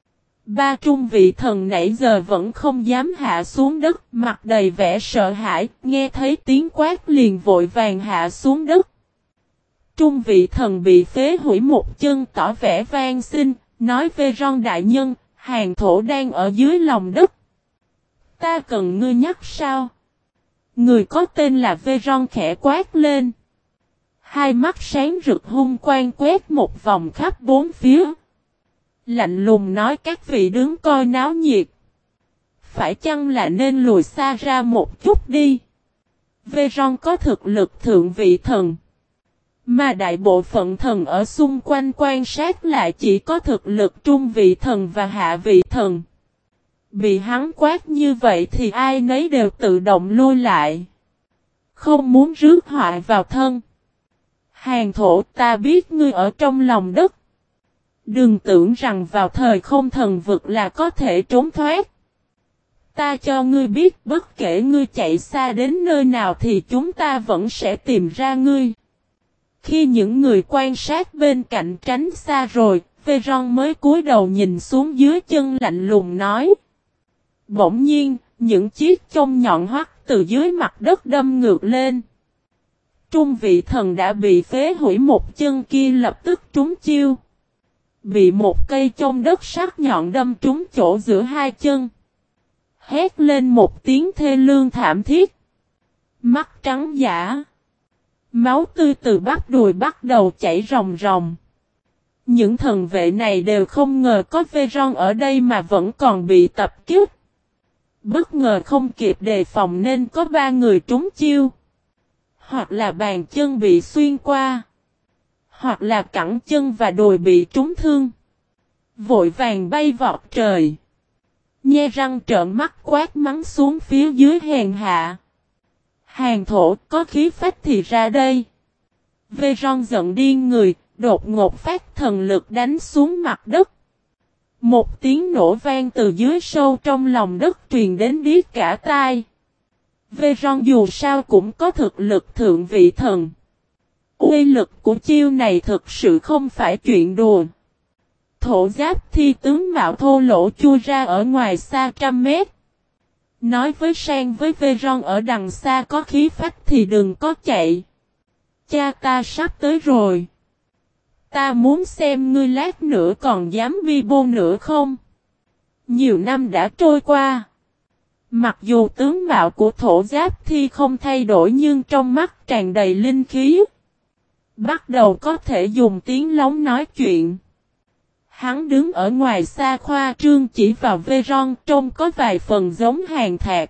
3 trung vị thần nãy giờ vẫn không dám hạ xuống đất, mặt đầy vẻ sợ hãi, nghe thấy tiếng quát liền vội vàng hạ xuống đất. Trung vị thần bị phế hủy một chân tỏ vẻ van xin, nói về Ron đại nhân, Hàn Thổ đang ở dưới lòng đất. Ta cần ngươi nhắc sao? Người có tên là Veron khẽ quát lên. Hai mắt sáng rực hung quang quét một vòng khắp bốn phía. Lạnh lùng nói các vị đứng coi náo nhiệt. phải chăng là nên lùi xa ra một chút đi. Veron có thực lực thượng vị thần. Mà đại bộ phận thần ở xung quanh quan sát lại chỉ có thực lực trung vị thần và hạ vị thần. Bị hắn quát như vậy thì ai nấy đều tự động lui lại. Không muốn rước họa vào thân. Hàn thổ, ta biết ngươi ở trong lòng đất. Đừng tưởng rằng vào thời không thần vực là có thể trốn thoát. Ta cho ngươi biết bất kể ngươi chạy xa đến nơi nào thì chúng ta vẫn sẽ tìm ra ngươi. Khi những người quan sát bên cạnh tránh xa rồi, Veron mới cúi đầu nhìn xuống dưới chân lạnh lùng nói. Bỗng nhiên, những chiếc chông nhọn hoắt từ dưới mặt đất đâm ngược lên. Trung vị thần đã bị phế hủy một chân kia lập tức trúng chiêu. Bị một cây chông đất sắc nhọn đâm trúng chỗ giữa hai chân. Hét lên một tiếng thê lương thảm thiết. Mắt trắng dã. Máu tươi từ bắp đùi bắt đầu chảy ròng ròng. Những thần vệ này đều không ngờ có Veron ở đây mà vẫn còn bị tập kích. Bất ngờ không kịp đề phòng nên có 3 người trúng chiêu. Hoặc là bàn chân bị xuyên qua. Hoặc là cẳng chân và đùi bị trúng thương. Vội vàng bay vọt trời. Nhe răng trợn mắt quát mắng xuống phía dưới hèn hạ. Hàn thổ có khí phách thì ra đây. Veron giận điên người, đột ngột phát thần lực đánh xuống mặt đất. Một tiếng nổ vang từ dưới sâu trong lòng đất truyền đến điếc cả tai. Veron dù sao cũng có thực lực thượng vị thần. Uy lực của chiêu này thực sự không phải chuyện đùa. Thổ giáp thi tướng mạo thô lỗ chui ra ở ngoài xa trăm mét. Nói với Sang với Veron ở đằng xa có khí phách thì đừng có chạy. Cha ta sắp tới rồi. Ta muốn xem ngươi lát nữa còn dám vi bô nữa không? Nhiều năm đã trôi qua. Mặc dù tướng mạo của thổ giáp thi không thay đổi nhưng trong mắt tràn đầy linh khí. Bắt đầu có thể dùng tiếng lóng nói chuyện. Hắn đứng ở ngoài xa khoa trương chỉ vào Veron trông có vài phần giống Hàn Thạc.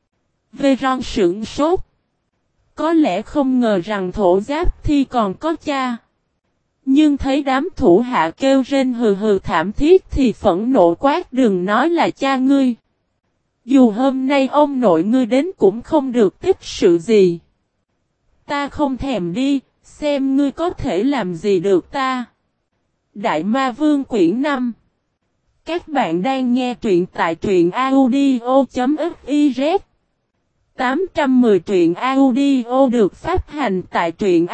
Veron sững sốt. Có lẽ không ngờ rằng thổ giáp thi còn có cha. Nhưng thấy đám thủ hạ kêu rên hừ hừ thảm thiết thì phẫn nộ quát đừng nói là cha ngươi. Dù hôm nay ông nội ngươi đến cũng không được tích sự gì. Ta không thèm đi, xem ngươi có thể làm gì được ta. Đại Ma Vương quyển 5. Các bạn đang nghe truyện tại truyện audio.fiz 810 truyện audio được phát hành tại truyện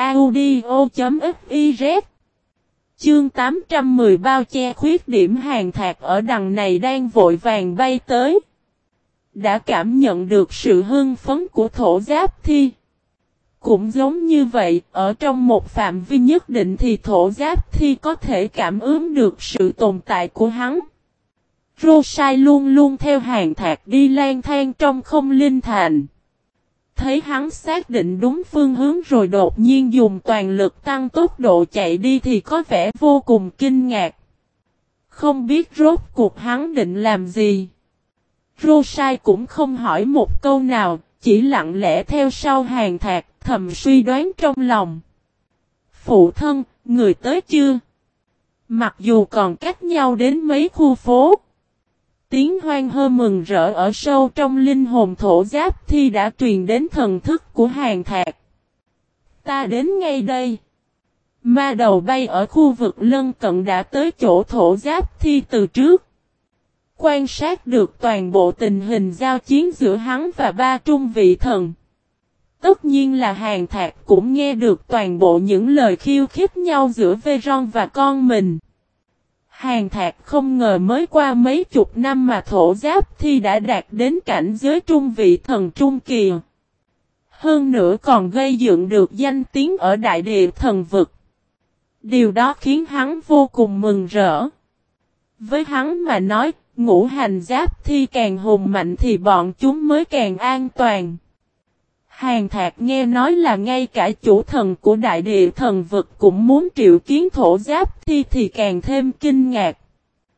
audio.fiz. Chương 810 bao che khuyết điểm Hàn Thạc ở đằng này đang vội vàng bay tới. Đã cảm nhận được sự hưng phấn của thổ giáp thi. Cũng giống như vậy, ở trong một phạm vi nhất định thì thổ giáp thi có thể cảm ứng được sự tồn tại của hắn. Rosai luôn luôn theo Hàn Thạc đi lang thang trong không linh thành. Thấy hắn xác định đúng phương hướng rồi đột nhiên dùng toàn lực tăng tốc độ chạy đi thì có vẻ vô cùng kinh ngạc. Không biết rốt cuộc hắn định làm gì. Rosai cũng không hỏi một câu nào, chỉ lặng lẽ theo sau Hàn Thạc, thầm suy đoán trong lòng. Phụ thân, người tới chưa? Mặc dù còn cách nhau đến mấy khu phố. Tiếng hoan hô mừng rỡ ở sâu trong linh hồn thổ giáp thi đã truyền đến thần thức của Hàn Thạc. Ta đến ngay đây. Ma đầu bay ở khu vực lân cận đã tới chỗ thổ giáp thi từ trước. Quan sát được toàn bộ tình hình giao chiến giữa hắn và 3 trung vị thần. Tất nhiên là Hàn Thạc cũng nghe được toàn bộ những lời khiêu khích nhau giữa Veron và con mình. Hàn Thạc không ngờ mới qua mấy chục năm mà thổ giáp thi đã đạt đến cảnh giới trung vị thần trung kỳ. Hơn nữa còn gây dựng được danh tiếng ở đại địa thần vực. Điều đó khiến hắn vô cùng mừng rỡ. Với hắn mà nói, ngũ hành giáp thi càng hùng mạnh thì bọn chúng mới càng an toàn. Hàn Thạc nghe nói là ngay cả chủ thần của đại địa thần vực cũng muốn triệu kiến thổ giáp thi thì càng thêm kinh ngạc.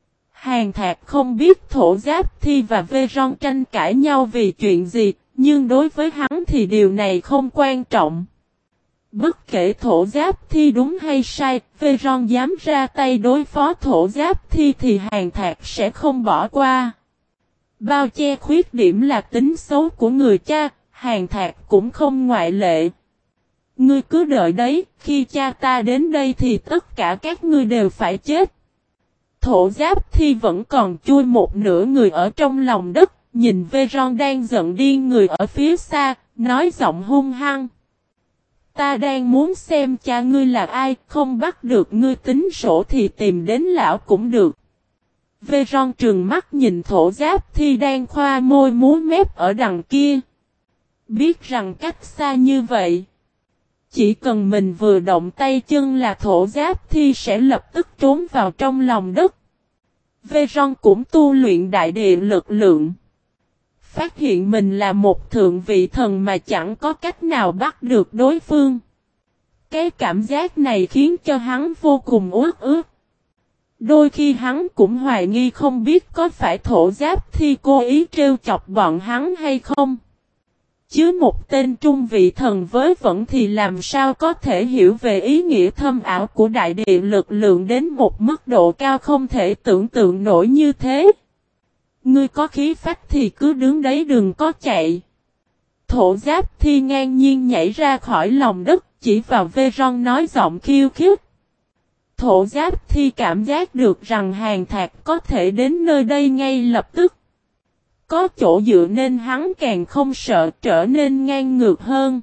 Hàn Thạc không biết Thổ Giáp Thi và Veron tranh cãi nhau vì chuyện gì, nhưng đối với hắn thì điều này không quan trọng. Bất kể Thổ Giáp Thi đúng hay sai, Veron dám ra tay đối phó Thổ Giáp Thi thì Hàn Thạc sẽ không bỏ qua. Bao che khuyết điểm là tính xấu của người cha, Hàn Thạc cũng không ngoại lệ. Ngươi cứ đợi đấy, khi cha ta đến đây thì tất cả các ngươi đều phải chết. Thổ Giáp Thi vẫn còn chui một nửa người ở trong lòng đất, nhìn Veron đang giận điên người ở phía xa, nói giọng hung hăng. Ta đang muốn xem cha ngươi là ai, không bắt được ngươi tính sổ thì tìm đến lão cũng được. Veron trừng mắt nhìn Thổ Giáp Thi đang khoa môi múa mép ở đằng kia. Biết rằng cách xa như vậy, chỉ cần mình vừa động tay chân là Thổ Giáp Thi sẽ lập tức trốn vào trong lòng đất. Veron cũng tu luyện đại địa lực lượng. Phát hiện mình là một thượng vị thần mà chẳng có cách nào bắt được đối phương. Cái cảm giác này khiến cho hắn vô cùng uất ức. Đôi khi hắn cũng hoài nghi không biết có phải Thổ Giáp Thi cố ý trêu chọc bọn hắn hay không. Chứ một tên trung vị thần với vẫn thì làm sao có thể hiểu về ý nghĩa thâm ảo của đại địa lực lượng đến một mức độ cao không thể tưởng tượng nổi như thế. Ngươi có khí phách thì cứ đứng đấy đừng có chạy. Thổ Giáp Thi ngang nhiên nhảy ra khỏi lòng đất, chỉ vào Veron nói giọng khiêu khích. Thổ Giáp Thi cảm giác được rằng Hàn Thạc có thể đến nơi đây ngay lập tức. Có chỗ dựa nên hắn càng không sợ trở nên ngang ngược hơn.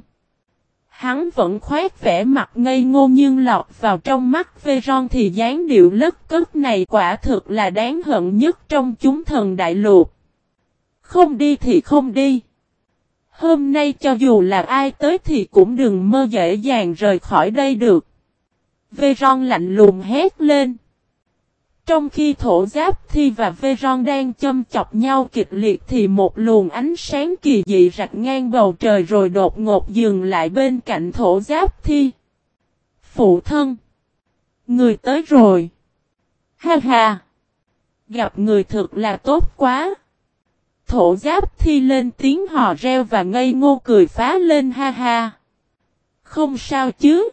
Hắn vẫn khoét vẻ mặt ngây ngô nhưng lọt vào trong mắt Veron thì dáng điệu lất cất này quả thực là đáng hận nhất trong chúng thần đại lục. Không đi thì không đi. Hôm nay cho dù là ai tới thì cũng đừng mơ dễ dàng rời khỏi đây được. Veron lạnh lùng hét lên. Trong khi Thổ Giáp Thi và Veron đang châm chọc nhau kịch liệt thì một luồng ánh sáng kỳ dị rạch ngang bầu trời rồi đột ngột dừng lại bên cạnh Thổ Giáp Thi. Phụ thân! Người tới rồi! Ha ha! Gặp người thực là tốt quá! Thổ Giáp Thi lên tiếng hò reo và ngây ngô cười phá lên ha ha! Không sao chứ!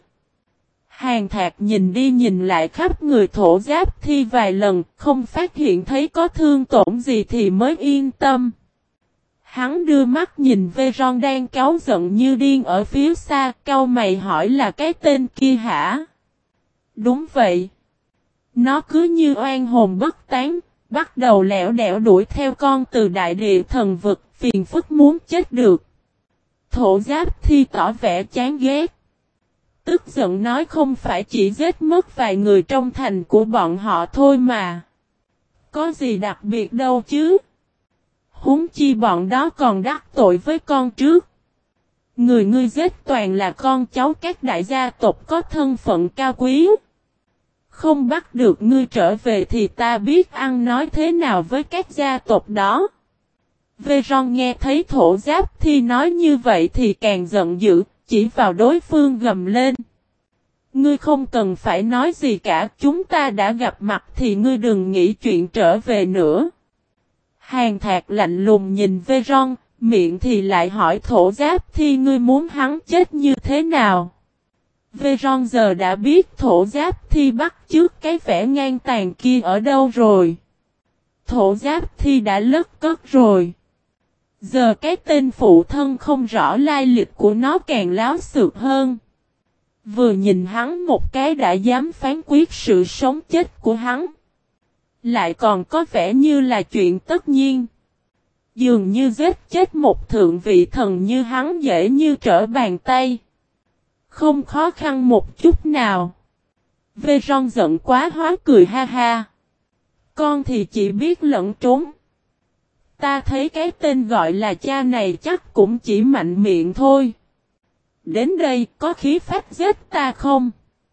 Hàn Thạc nhìn đi nhìn lại khắp người Thổ Giáp Thi vài lần, không phát hiện thấy có thương tổn gì thì mới yên tâm. Hắn đưa mắt nhìn Veron đang cáu giận như điên ở phía xa, cau mày hỏi là cái tên kia hả? Đúng vậy. Nó cứ như oan hồn bất tán, bắt đầu lẻo đẻo đuổi theo con từ đại địa thần vực, phiền phức muốn chết được. Thổ Giáp Thi tỏ vẻ chán ghét. Tức giận nói không phải chỉ giết mất vài người trong thành của bọn họ thôi mà. Có gì đặc biệt đâu chứ. Huống chi bọn đó còn đắc tội với con trước. Người ngươi giết toàn là con cháu các đại gia tộc có thân phận cao quý. Không bắt được ngươi trở về thì ta biết ăn nói thế nào với các gia tộc đó. Veron nghe thấy Thổ Giáp Thi nói như vậy thì càng giận dữ. Chỉ vào đối phương gầm lên. Ngươi không cần phải nói gì cả, chúng ta đã gặp mặt thì ngươi đừng nghĩ chuyện trở về nữa. Hàn Thạc lạnh lùng nhìn Veron, miệng thì lại hỏi Thổ Giáp Thi ngươi muốn hắn chết như thế nào. Veron giờ đã biết Thổ Giáp Thi bắt chước cái vẻ ngang tàn kia ở đâu rồi. Thổ Giáp Thi đã lất cất rồi. Giờ cái tên phụ thân không rõ lai lịch của nó càng láo xược hơn. Vừa nhìn hắn một cái đã dám phán quyết sự sống chết của hắn. Lại còn có vẻ như là chuyện tất nhiên. Dường như giết chết một thượng vị thần như hắn dễ như trở bàn tay. Không khó khăn một chút nào. Veron giận quá hóa cười ha ha. Con thì chỉ biết lẫn trốn. Ta thấy cái tên gọi là cha này chắc cũng chỉ mạnh miệng thôi. Đến đây có khí phách giết ta không?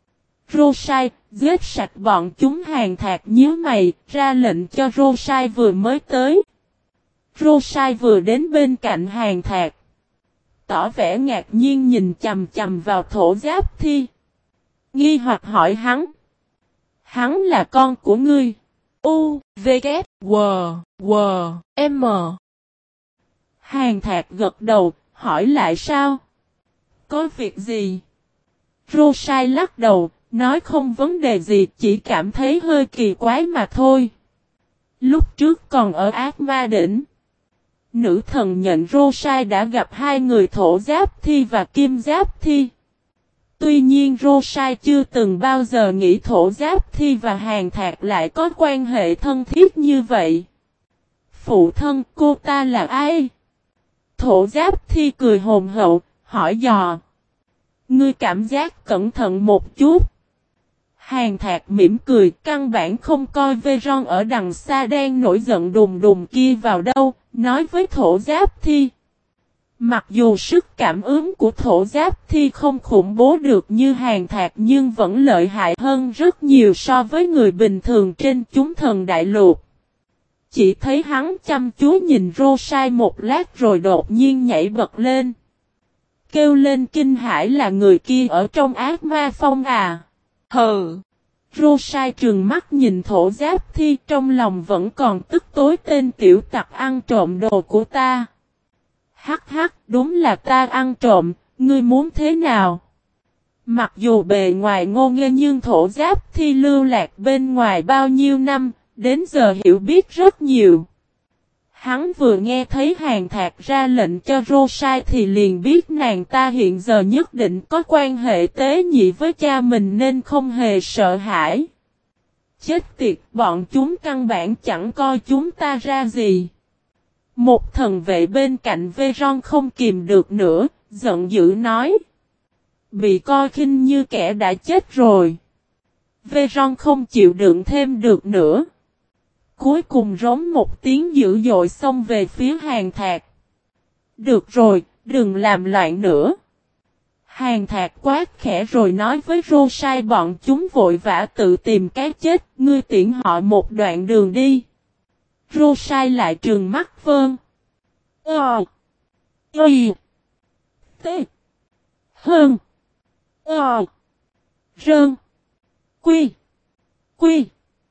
Rosai, giết sạch bọn chúng. Hàn Thạc nhíu mày, ra lệnh cho Rosai vừa mới tới. Rosai vừa đến bên cạnh Hàn Thạc. Tỏ vẻ ngạc nhiên nhìn chầm chầm vào Thổ Giáp Thi. Nghi hoặc hỏi hắn. Hắn là con của ngươi. U, V, K, W, W, M. Hàn Thạc gật đầu, hỏi lại sao? Có việc gì? Rosai lắc đầu, nói không vấn đề gì, chỉ cảm thấy hơi kỳ quái mà thôi. Lúc trước còn ở Ác Ma Đỉnh, nữ thần nhận Rosai đã gặp hai người Thổ Giáp Thi và Kim Giáp Thi. Tuy nhiên Rosai chưa từng bao giờ nghĩ Thổ Giáp Thi và Hàn Thạc lại có quan hệ thân thiết như vậy. Phụ thân cô ta là ai? Thổ Giáp Thi cười hồn hậu, hỏi dò. Ngươi cảm giác cẩn thận một chút. Hàn Thạc mỉm cười, căn bản không coi Veron ở đằng xa đang nổi giận đùng đùng kia vào đâu, nói với Thổ Giáp Thi. Mặc dù sức cảm ứng của Thổ Giáp Thi không khủng bố được như Hàn Thạc nhưng vẫn lợi hại hơn rất nhiều so với người bình thường trên chúng thần đại lục. Chỉ thấy hắn chăm chú nhìn Rosai một lát rồi đột nhiên nhảy bật lên. Kêu lên kinh hãi là người kia ở trong ác ma phong à. Hừ. Rosai trừng mắt nhìn Thổ Giáp Thi, trong lòng vẫn còn tức tối tên tiểu tặc ăn trộm đồ của ta. Hắc hắc, đúng là ta ăn trộm, ngươi muốn thế nào? Mặc dù bề ngoài ngô nghê nhưng Thổ Giáp Thi lưu lạc bên ngoài bao nhiêu năm, đến giờ hiểu biết rất nhiều. Hắn vừa nghe thấy Hàn Thạc ra lệnh cho Rosai thì liền biết nàng ta hiện giờ nhất định có quan hệ tế nhị với cha mình nên không hề sợ hãi. Chết tiệt, bọn chúng căn bản chẳng coi chúng ta ra gì. Một thần vệ bên cạnh Veron không kìm được nữa, giận dữ nói. Bị coi khinh như kẻ đã chết rồi. Veron không chịu đựng thêm được nữa. Cuối cùng rống một tiếng dữ dội xông về phía Hàn Thạc. Được rồi, đừng làm loạn nữa. Hàn Thạc quát khẽ rồi nói với Rosai bọn chúng vội vã tự tìm cái chết, ngươi tiễn họ một đoạn đường đi. Rosai lại trừng mắt Vơn. Y. T. Hơn. Rơn. Quy. Quy.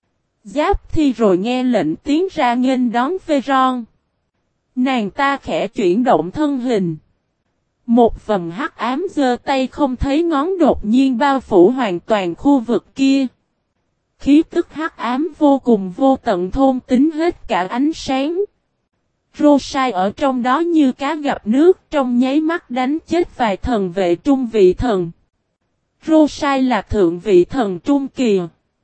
Giáp Thi rồi nghe lệnh tiến ra nghênh đón Veron. Nàng ta khẽ chuyển động thân hình. Một vầng hắc ám giơ tay không thấy ngón đột nhiên bao phủ hoàn toàn khu vực kia. Khí tức hắc ám vô cùng vô tận thôn tính hết cả ánh sáng. Rosai ở trong đó như cá gặp nước, trong nháy mắt đánh chết vài thần vệ trung vị thần. Rosai là thượng vị thần trung kỳ.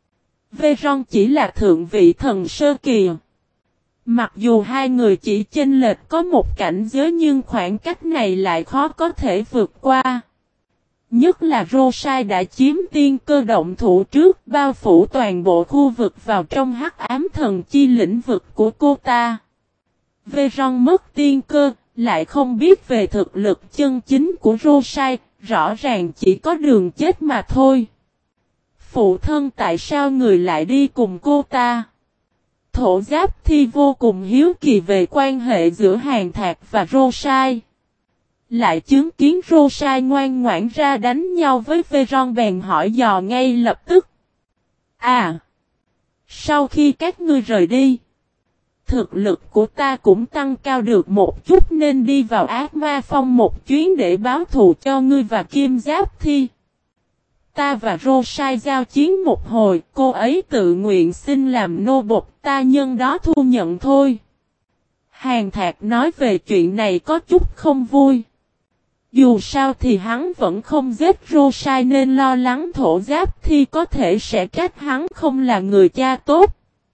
Veron chỉ là thượng vị thần sơ kỳ. Mặc dù hai người chỉ chênh lệch có một cảnh giới nhưng khoảng cách này lại khó có thể vượt qua. Nhất là Rosai đã chiếm tiên cơ động thủ trước, bao phủ toàn bộ khu vực vào trong hắc ám thần chi lĩnh vực của cô ta. Veron mất tiên cơ, lại không biết về thực lực chân chính của Rosai, rõ ràng chỉ có đường chết mà thôi. Phụ thân tại sao người lại đi cùng cô ta? Thổ Giáp Thi vô cùng hiếu kỳ về quan hệ giữa Hàn Thạc và Rosai. Lại chứng kiến Rosai ngoan ngoãn ra đánh nhau với Veron bèn hỏi dò ngay lập tức. À! Sau khi các ngươi rời đi, thực lực của ta cũng tăng cao được một chút nên đi vào ác ma phong một chuyến để báo thù cho ngươi và Kim Giáp Thi. Ta và Rosai giao chiến một hồi, cô ấy tự nguyện xin làm nô bộc, ta nhân đó thu nhận thôi. Hàn Thạc nói về chuyện này có chút không vui. Dù sao thì hắn vẫn không giết Rosai nên lo lắng Thổ Giáp Thi có thể sẽ trách hắn không là người cha tốt.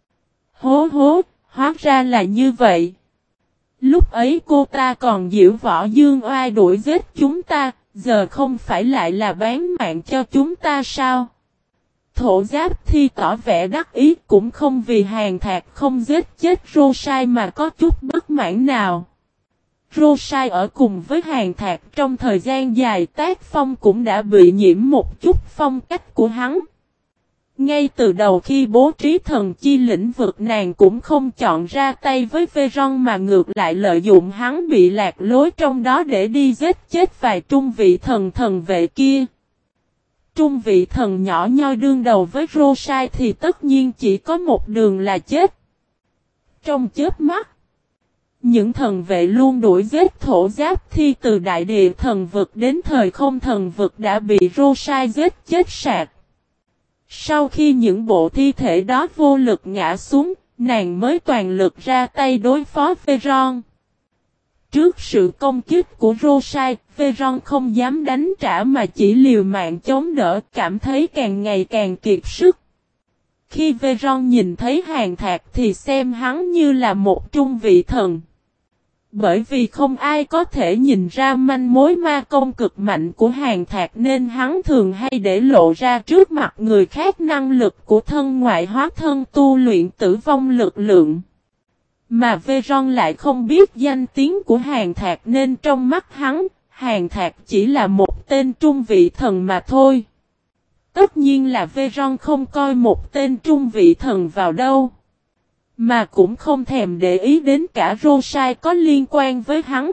Hố hố, hóa ra là như vậy. Lúc ấy cô ta còn diễu võ dương oai đuổi giết chúng ta, giờ không phải lại là bán mạng cho chúng ta sao? Thổ Giáp Thi tỏ vẻ đắc ý cũng không vì Hàn Thạc không giết chết Rosai mà có chút bất mãn nào. Rosai ở cùng với Hàn Thạc trong thời gian dài tác phong cũng đã bị nhiễm một chút phong cách của hắn. Ngay từ đầu khi bố trí thần chi lĩnh vực nàng cũng không chọn ra tay với Veron mà ngược lại lợi dụng hắn bị lạc lối trong đó để đi giết chết vài trung vị thần vệ kia. trung vị thần nhỏ nhoi đương đầu với Rosai thì tất nhiên chỉ có một đường là chết. Trong chớp mắt, những thần vệ luôn đuổi giết thổ giáp thi từ đại địa thần vực đến thời không thần vực đã bị Rosai giết chết sạch. Sau khi những bộ thi thể đó vô lực ngã xuống, nàng mới toàn lực ra tay đối phó Veron. Trước sự công kích của Rosai, Veron không dám đánh trả mà chỉ liều mạng chống đỡ, cảm thấy càng ngày càng kiệt sức. Khi Veron nhìn thấy Hàn Thạc thì xem hắn như là một trung vị thần. Bởi vì không ai có thể nhìn ra manh mối ma công cực mạnh của Hàn Thạc nên hắn thường hay để lộ ra trước mặt người khác năng lực của thân ngoại hóa thân tu luyện tử vong lực lượng. Mà Veron lại không biết danh tiếng của Hàn Thạc nên trong mắt hắn, Hàn Thạc chỉ là một tên trung vị thần mà thôi. Tất nhiên là Veron không coi một tên trung vị thần vào đâu. Mà cũng không thèm để ý đến cả Rosai có liên quan với hắn.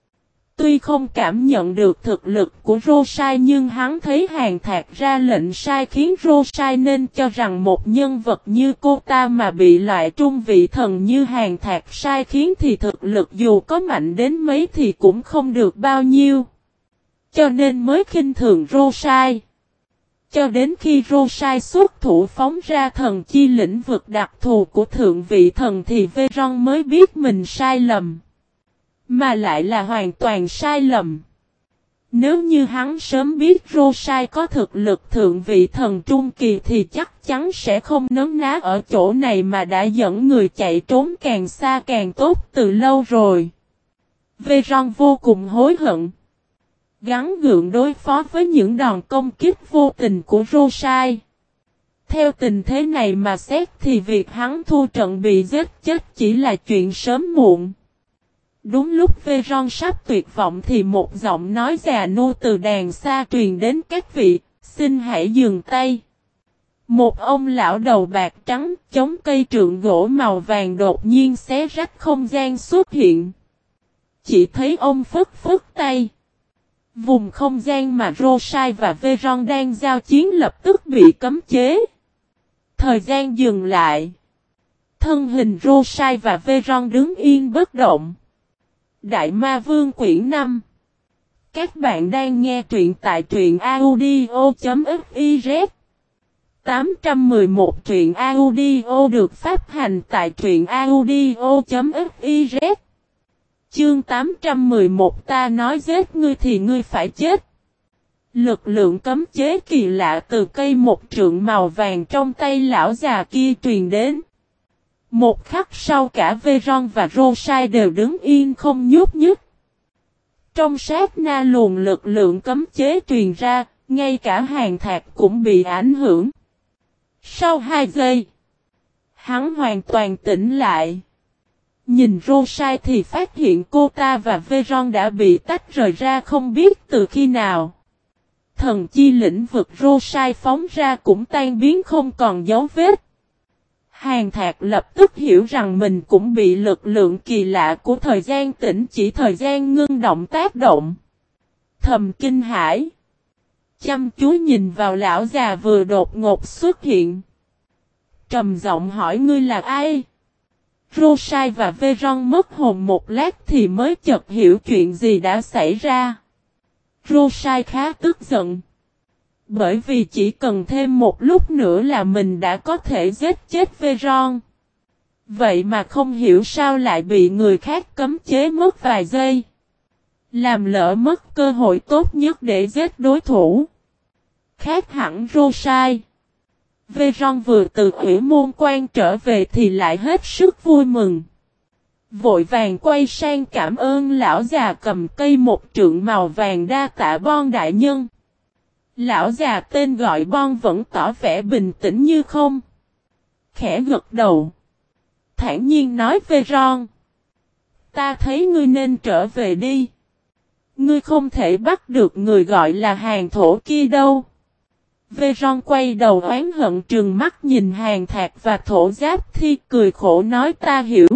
Tuy không cảm nhận được thực lực của Rosai nhưng hắn thấy Hàn Thạc ra lệnh sai khiến Rosai nên cho rằng một nhân vật như cô ta mà bị loại trung vị thần như Hàn Thạc sai khiến thì thực lực dù có mạnh đến mấy thì cũng không được bao nhiêu. Cho nên mới khinh thường Rosai. Cho đến khi Rosai xuất thủ phóng ra thần chi lĩnh vực đặc thù của thượng vị thần thì Veron mới biết mình sai lầm. Mà lại là hoàn toàn sai lầm. Nếu như hắn sớm biết Rosai có thực lực thượng vị thần trung kỳ thì chắc chắn sẽ không nấn ná ở chỗ này mà đã dẫn người chạy trốn càng xa càng tốt từ lâu rồi. Veron vô cùng hối hận. Gắng gượng đối phó với những đòn công kích vô tình của Rosai. Theo tình thế này mà xét thì việc hắn thua trận bị giết chết chỉ là chuyện sớm muộn. Đúng lúc Veron sắp tuyệt vọng thì một giọng nói già nua từ đàng xa truyền đến các vị, xin hãy dừng tay. Một ông lão đầu bạc trắng chống cây trượng gỗ màu vàng đột nhiên xé rách không gian xuất hiện. Chỉ thấy ông phất phất tay. Vùng không gian mà Rosai và Veron đang giao chiến lập tức bị cấm chế. Thời gian dừng lại. Thân hình Rosai và Veron đứng yên bất động. Đại Ma Vương quyển 5. Các bạn đang nghe truyện tại truyện audio.fiz. 811 truyện audio được phát hành tại truyện audio.fiz. Chương 811 ta nói giết ngươi thì ngươi phải chết. Lực lượng cấm chế kỳ lạ từ cây một trượng màu vàng trong tay lão già kia truyền đến. Một khắc sau cả Veron và Rosai đều đứng yên không nhúc nhích. Trong sát na luồng lực lượng cấm chế truyền ra, ngay cả Hàn Thạc cũng bị ảnh hưởng. Sau 2 giây, hắn hoàn toàn tỉnh lại. Nhìn Rosai thì phát hiện cô ta và Veron đã bị tách rời ra không biết từ khi nào. Thần chi lĩnh vực Rosai phóng ra cũng tan biến không còn dấu vết. Hàn Thạc lập tức hiểu rằng mình cũng bị lực lượng kỳ lạ của thời gian tĩnh chỉ thời gian ngưng động tác động. Thầm kinh hãi. Chăm chú nhìn vào lão già vừa đột ngột xuất hiện. Trầm giọng hỏi ngươi là ai? Rosai và Veron mất hồn một lát thì mới chợt hiểu chuyện gì đã xảy ra. Rosai khá tức giận. Bởi vì chỉ cần thêm một lúc nữa là mình đã có thể giết chết Veron. Vậy mà không hiểu sao lại bị người khác cấm chế mất vài giây. Làm lỡ mất cơ hội tốt nhất để giết đối thủ. Khác hẳn Rosai. Veron vừa từ Ủy Môn Quan trở về thì lại hết sức vui mừng. Vội vàng quay sang cảm ơn lão già cầm cây một trượng màu vàng đa tạ Bon đại nhân. Lão già tên gọi Bon vẫn tỏ vẻ bình tĩnh như không. Khẽ gật đầu. Thản nhiên nói Veron. Ta thấy ngươi nên trở về đi. Ngươi không thể bắt được người gọi là Hàn Thổ kia đâu. Veron quay đầu oán hận trừng mắt nhìn Hàn Thạc và Thổ Giáp Thi cười khổ nói ta hiểu.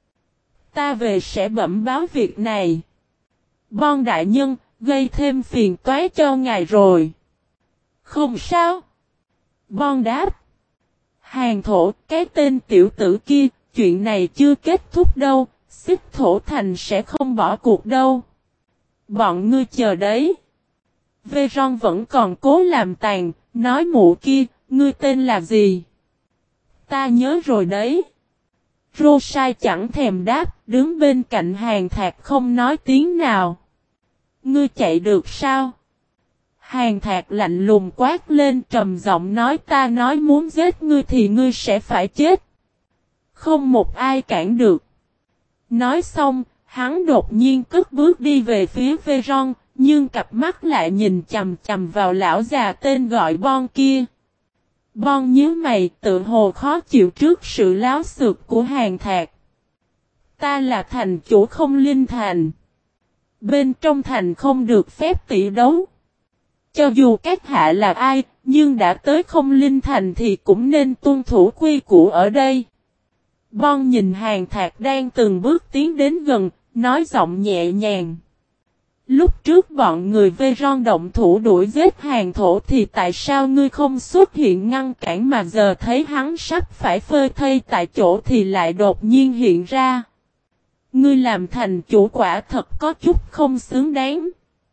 Ta về sẽ bẩm báo việc này. Bon đại nhân, gây thêm phiền toái cho ngài rồi. Không sao. Bon đáp. Hàn thổ, cái tên tiểu tử kia, chuyện này chưa kết thúc đâu, xích thổ thành sẽ không bỏ cuộc đâu. Bọn ngươi chờ đấy. Veron vẫn còn cố làm tàn, nói mụ kia, ngươi tên là gì? Ta nhớ rồi đấy. Rosai chẳng thèm đáp, đứng bên cạnh Hàn Thạc không nói tiếng nào. Ngươi chạy được sao? Hàn Thạc lạnh lùng quát lên trầm giọng nói ta nói muốn giết ngươi thì ngươi sẽ phải chết. Không một ai cản được. Nói xong, hắn đột nhiên cất bước đi về phía Veron, nhưng cặp mắt lại nhìn chằm chằm vào lão già tên gọi Bon kia. Bon nhíu mày tự hồ khó chịu trước sự láo xược của Hàn Thạc. Ta là thành chủ không linh thành. Bên trong thành không được phép tỷ đấu. Cho dù các hạ là ai, nhưng đã tới không linh thành thì cũng nên tuân thủ quy củ ở đây. Bon nhìn Hàn Thạc đang từng bước tiến đến gần, nói giọng nhẹ nhàng. Lúc trước bọn người Veron động thủ đuổi giết Hàn Thổ thì tại sao ngươi không xuất hiện ngăn cản mà giờ thấy hắn sắp phải phơi thây tại chỗ thì lại đột nhiên hiện ra. Ngươi làm thành chủ quả thật có chút không xứng đáng.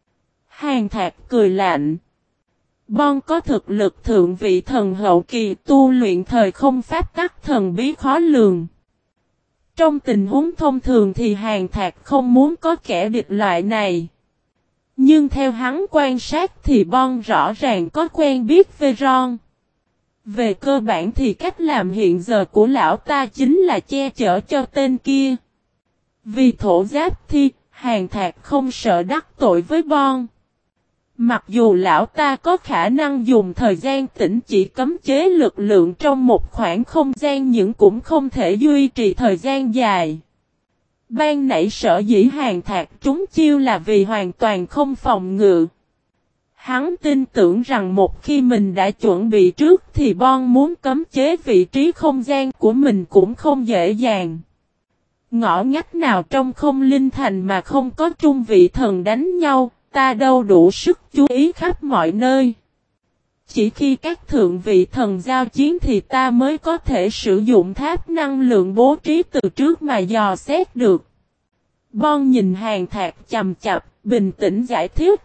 Hàn Thạc cười lạnh. Bon có thực lực thượng vị thần hậu kỳ tu luyện thời không pháp tắc thần bí khó lường. Trong tình huống thông thường thì Hàn Thạc không muốn có kẻ địch loại này. Nhưng theo hắn quan sát thì Bon rõ ràng có quen biết Veron. Về cơ bản thì cách làm hiện giờ của lão ta chính là che chở cho tên kia. Vì thổ giáp thi, Hàn Thạc không sợ đắc tội với Bon. Mặc dù lão ta có khả năng dùng thời gian tĩnh chỉ cấm chế lực lượng trong một khoảng không gian nhưng cũng không thể duy trì thời gian dài. Ban nãy sở dĩ Hàn Thạc trúng chiêu là vì hoàn toàn không phòng ngự. Hắn tin tưởng rằng một khi mình đã chuẩn bị trước thì Bon muốn cấm chế vị trí không gian của mình cũng không dễ dàng. Ngõ ngách nào trong không linh thành mà không có trung vị thần đánh nhau, ta đâu đủ sức chú ý khắp mọi nơi. Chỉ khi các thượng vị thần giao chiến thì ta mới có thể sử dụng tháp năng lượng bố trí từ trước mà dò xét được. Bon nhìn Hàn Thạc chằm chằm, bình tĩnh giải thích.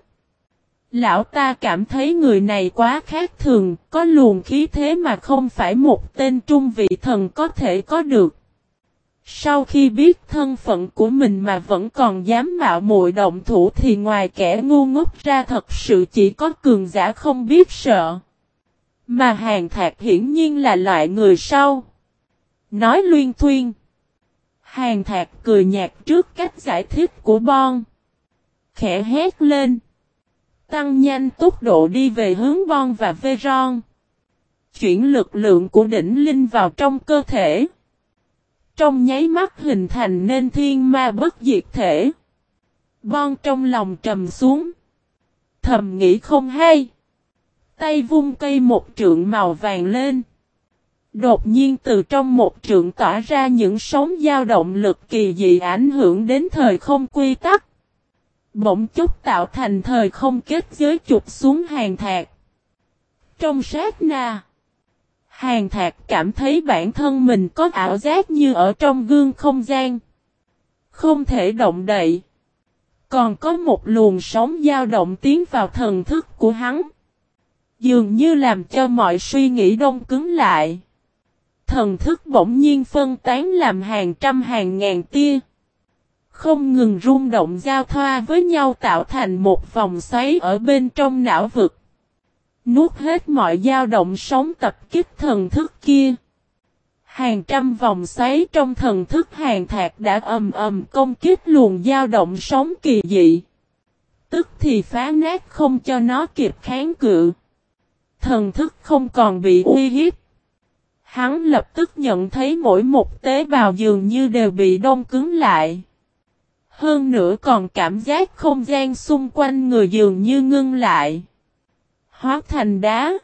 Lão ta cảm thấy người này quá khác thường, có luồng khí thế mà không phải một tên trung vị thần có thể có được. Sau khi biết thân phận của mình mà vẫn còn dám mạo muội động thủ thì ngoài kẻ ngu ngốc ra thật sự chỉ có cường giả không biết sợ. Mà Hàn Thạc hiển nhiên là loại người sau. Nói luyên thuyên. Hàn Thạc cười nhạt trước cách giải thích của Bon. Khẽ hét lên. Tăng nhanh tốc độ đi về hướng Bon và Veron. Chuyển lực lượng của đỉnh linh vào trong cơ thể. Trong nháy mắt hình thành nên thiên ma bất diệt thể. Bon trong lòng trầm xuống. Thầm nghĩ không hay. Tay vung cây một trượng màu vàng lên. Đột nhiên từ trong một trượng tỏa ra những sóng dao động lực kỳ dị ảnh hưởng đến thời không quy tắc. Bỗng chốc tạo thành thời không kết giới chụp xuống Hàn Thạc. Trong sát na, Hàn Thạc cảm thấy bản thân mình có ảo giác như ở trong gương không gian. Không thể động đậy. Còn có một luồng sóng dao động tiến vào thần thức của hắn. Dường như làm cho mọi suy nghĩ đông cứng lại. Thần thức bỗng nhiên phân tán làm hàng trăm hàng ngàn tia. Không ngừng rung động giao thoa với nhau tạo thành một vòng xoáy ở bên trong não vực. Nuốt hết mọi dao động sóng tập kích thần thức kia. Hàng trăm vòng xoáy trong thần thức Hàn Thạc đã ầm ầm công kích luồng dao động sóng kỳ dị. Tức thì phá nát không cho nó kịp kháng cự. Thần thức không còn bị uy hiếp. Hắn lập tức nhận thấy mỗi một tế bào dường như đều bị đông cứng lại. Hơn nữa còn cảm giác không gian xung quanh người dường như ngưng lại. Hóa thành đá.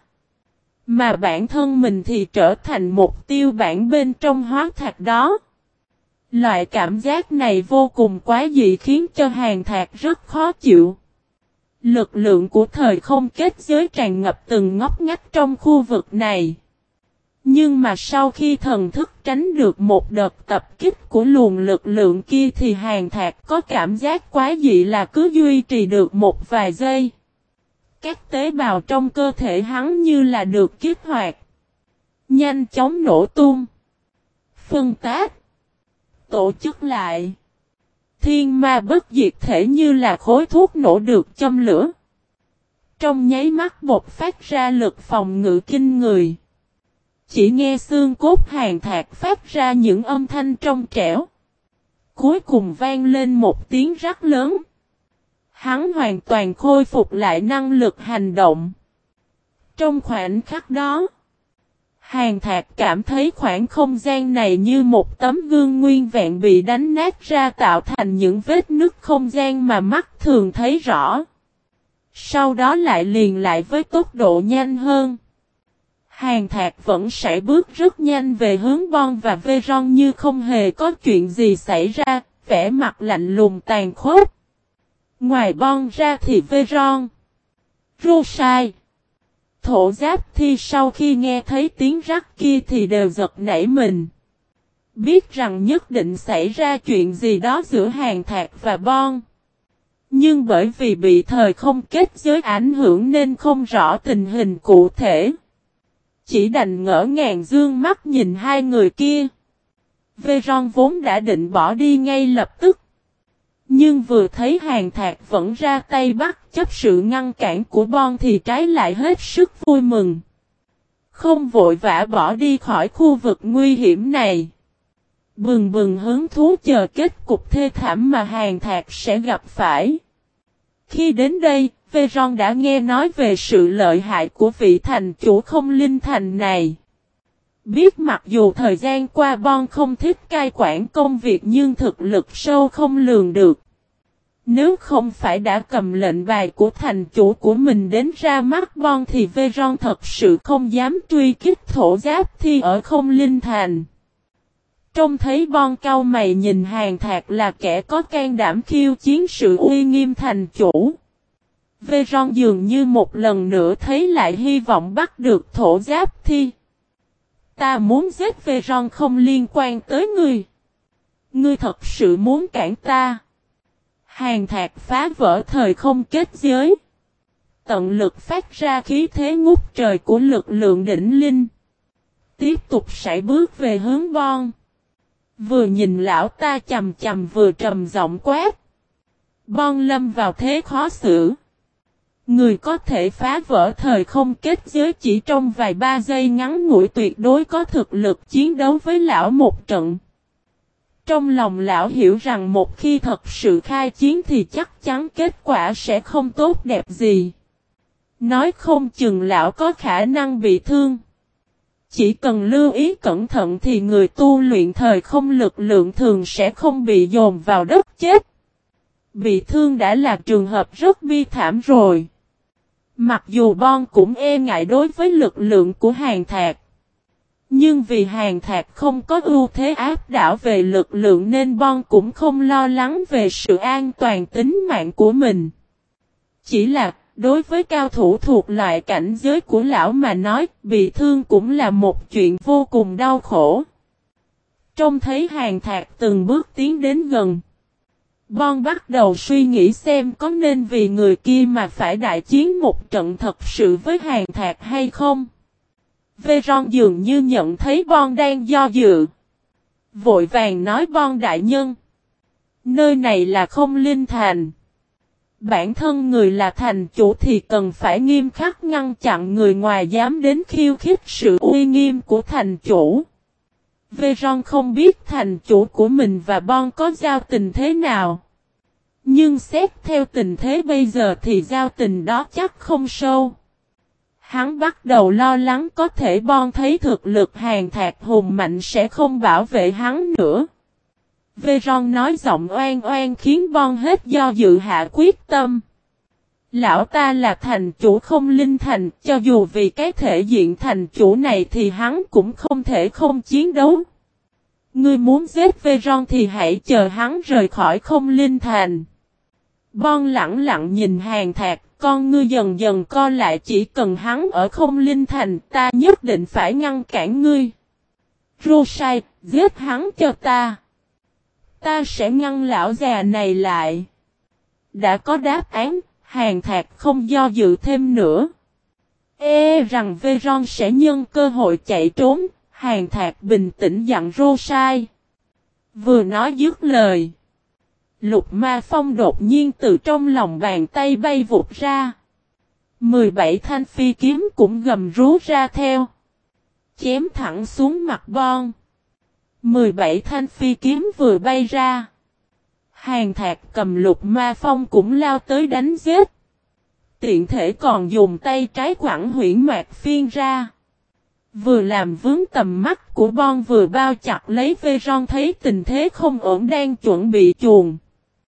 Mà bản thân mình thì trở thành mục tiêu bản bên trong hóa thạch đó. Loại cảm giác này vô cùng quá dị khiến cho Hàn Thạc rất khó chịu. Lực lượng của thời không kết giới tràn ngập từng ngóc ngách trong khu vực này. Nhưng mà sau khi thần thức tránh được một đợt tập kích của luồng lực lượng kia thì Hàn Thạc có cảm giác quá dị là cứ duy trì được một vài giây. Các tế bào trong cơ thể hắn như là được kích hoạt. Nhanh chóng nổ tung. Phân tách. Tổ chức lại. Thiên ma bất diệt thể như là khối thuốc nổ được châm lửa. Trong nháy mắt bộc phát ra lực phòng ngự kinh người. Chỉ nghe xương cốt Hàn Thạc phát ra những âm thanh trong trẻo. Cuối cùng vang lên một tiếng rắc lớn. Hắn hoàn toàn khôi phục lại năng lực hành động. Trong khoảnh khắc đó, Hàn Thạc cảm thấy khoảng không gian này như một tấm gương nguyên vẹn bị đánh nát ra tạo thành những vết nứt không gian mà mắt thường thấy rõ. Sau đó lại liền lại với tốc độ nhanh hơn. Hàn Thạc vẫn sải bước rất nhanh về hướng Bon và Veron như không hề có chuyện gì xảy ra, vẻ mặt lạnh lùng tàn khốc. Ngoài Bon ra thì Veron, Rosai, Thổ Giáp Thi sau khi nghe thấy tiếng rắc kia thì đều giật nảy mình. Biết rằng nhất định xảy ra chuyện gì đó giữa Hàn Thạc và Bon. Nhưng bởi vì bị thời không kết giới ảnh hưởng nên không rõ tình hình cụ thể. Chỉ đành ngỡ ngàng dương mắt nhìn hai người kia. Veron vốn đã định bỏ đi ngay lập tức. Nhưng vừa thấy Hàn Thạc vẫn ra tay bắt chấp sự ngăn cản của Bon thì trái lại hết sức vui mừng. Không vội vã bỏ đi khỏi khu vực nguy hiểm này. Bừng bừng hứng thú chờ kết cục thê thảm mà Hàn Thạc sẽ gặp phải. Khi đến đây, Veron đã nghe nói về sự lợi hại của vị thành chủ không linh thành này. Biết mặc dù thời gian qua Bon không thích cai quản công việc nhưng thực lực sâu không lường được. Nếu không phải đã cầm lệnh bài của thành chủ của mình đến ra mắt Bon thì Veron thật sự không dám truy kích Thổ Giáp Thi ở không linh thành. Trông thấy Bon cau mày nhìn Hàn Thạc là kẻ có can đảm khiêu chiến sự uy nghiêm thành chủ. Veron dường như một lần nữa thấy lại hy vọng bắt được Thổ Giáp Thi. Ta muốn giết Veron không liên quan tới ngươi. Ngươi thật sự muốn cản ta. Hàn Thạc phá vỡ thời không kết giới. Tận lực phát ra khí thế ngút trời của lực lượng đỉnh linh. Tiếp tục sải bước về hướng Bon. Vừa nhìn lão ta chầm chầm vừa trầm giọng quát. Bon lâm vào thế khó xử. Người có thể phá vỡ thời không kết giới chỉ trong vài ba giây ngắn ngủi tuyệt đối có thực lực chiến đấu với lão một trận. Trong lòng lão hiểu rằng một khi thật sự khai chiến thì chắc chắn kết quả sẽ không tốt đẹp gì. Nói không chừng lão có khả năng bị thương. Chỉ cần lưu ý cẩn thận thì người tu luyện thời không lực lượng thường sẽ không bị dồn vào đất chết. Bị thương đã là trường hợp rất bi thảm rồi. Mặc dù Bon cũng e ngại đối với lực lượng của Hàn Thạc. Nhưng vì Hàn Thạc không có ưu thế áp đảo về lực lượng nên Bon cũng không lo lắng về sự an toàn tính mạng của mình. Chỉ là đối với cao thủ thuộc loại cảnh giới của lão mà nói bị thương cũng là một chuyện vô cùng đau khổ. Trông thấy Hàn Thạc từng bước tiến đến gần. Bon bắt đầu suy nghĩ xem có nên vì người kia mà phải đại chiến một trận thật sự với Hàn Thạc hay không. Veron dường như nhận thấy Bon đang do dự. Vội vàng nói Bon đại nhân. Nơi này là không linh thành. Bản thân người là thành chủ thì cần phải nghiêm khắc ngăn chặn người ngoài dám đến khiêu khích sự uy nghiêm của thành chủ. Veron không biết thành chủ của mình và Bon có giao tình thế nào. Nhưng xét theo tình thế bây giờ thì giao tình đó chắc không sâu. Hắn bắt đầu lo lắng có thể Bon thấy thực lực Hàn Thạc hùng mạnh sẽ không bảo vệ hắn nữa. Veron nói giọng oan oan khiến Bon hết do dự hạ quyết tâm. Lão ta là thành chủ không linh thành, cho dù vì cái thể diện thành chủ này thì hắn cũng không thể không chiến đấu. Ngươi muốn giết Veron thì hãy chờ hắn rời khỏi không linh thành. Bon lặng lặng nhìn Hàn Thạc, con ngươi dần dần co lại, chỉ cần hắn ở Không Linh Thành, ta nhất định phải ngăn cản ngươi. Rosai, giết hắn cho ta. Ta sẽ ngăn lão già này lại. Đã có đáp án, Hàn Thạc không do dự thêm nữa. Rằng Veron sẽ nhân cơ hội chạy trốn, Hàn Thạc bình tĩnh dặn Rosai. Vừa nói dứt lời, Lục Ma Phong đột nhiên từ trong lòng bàn tay bay vụt ra. 17 thanh phi kiếm cũng gầm rú ra theo. Chém thẳng xuống mặt Bon. 17 thanh phi kiếm vừa bay ra, Hàn Thạc cầm Lục Ma Phong cũng lao tới đánh giết. Tiện thể còn dùng tay trái quẳng huyễn mạc phiên ra. Vừa làm vướng tầm mắt của Bon vừa bao chặt lấy Veron, thấy tình thế không ổn đang chuẩn bị chuồn.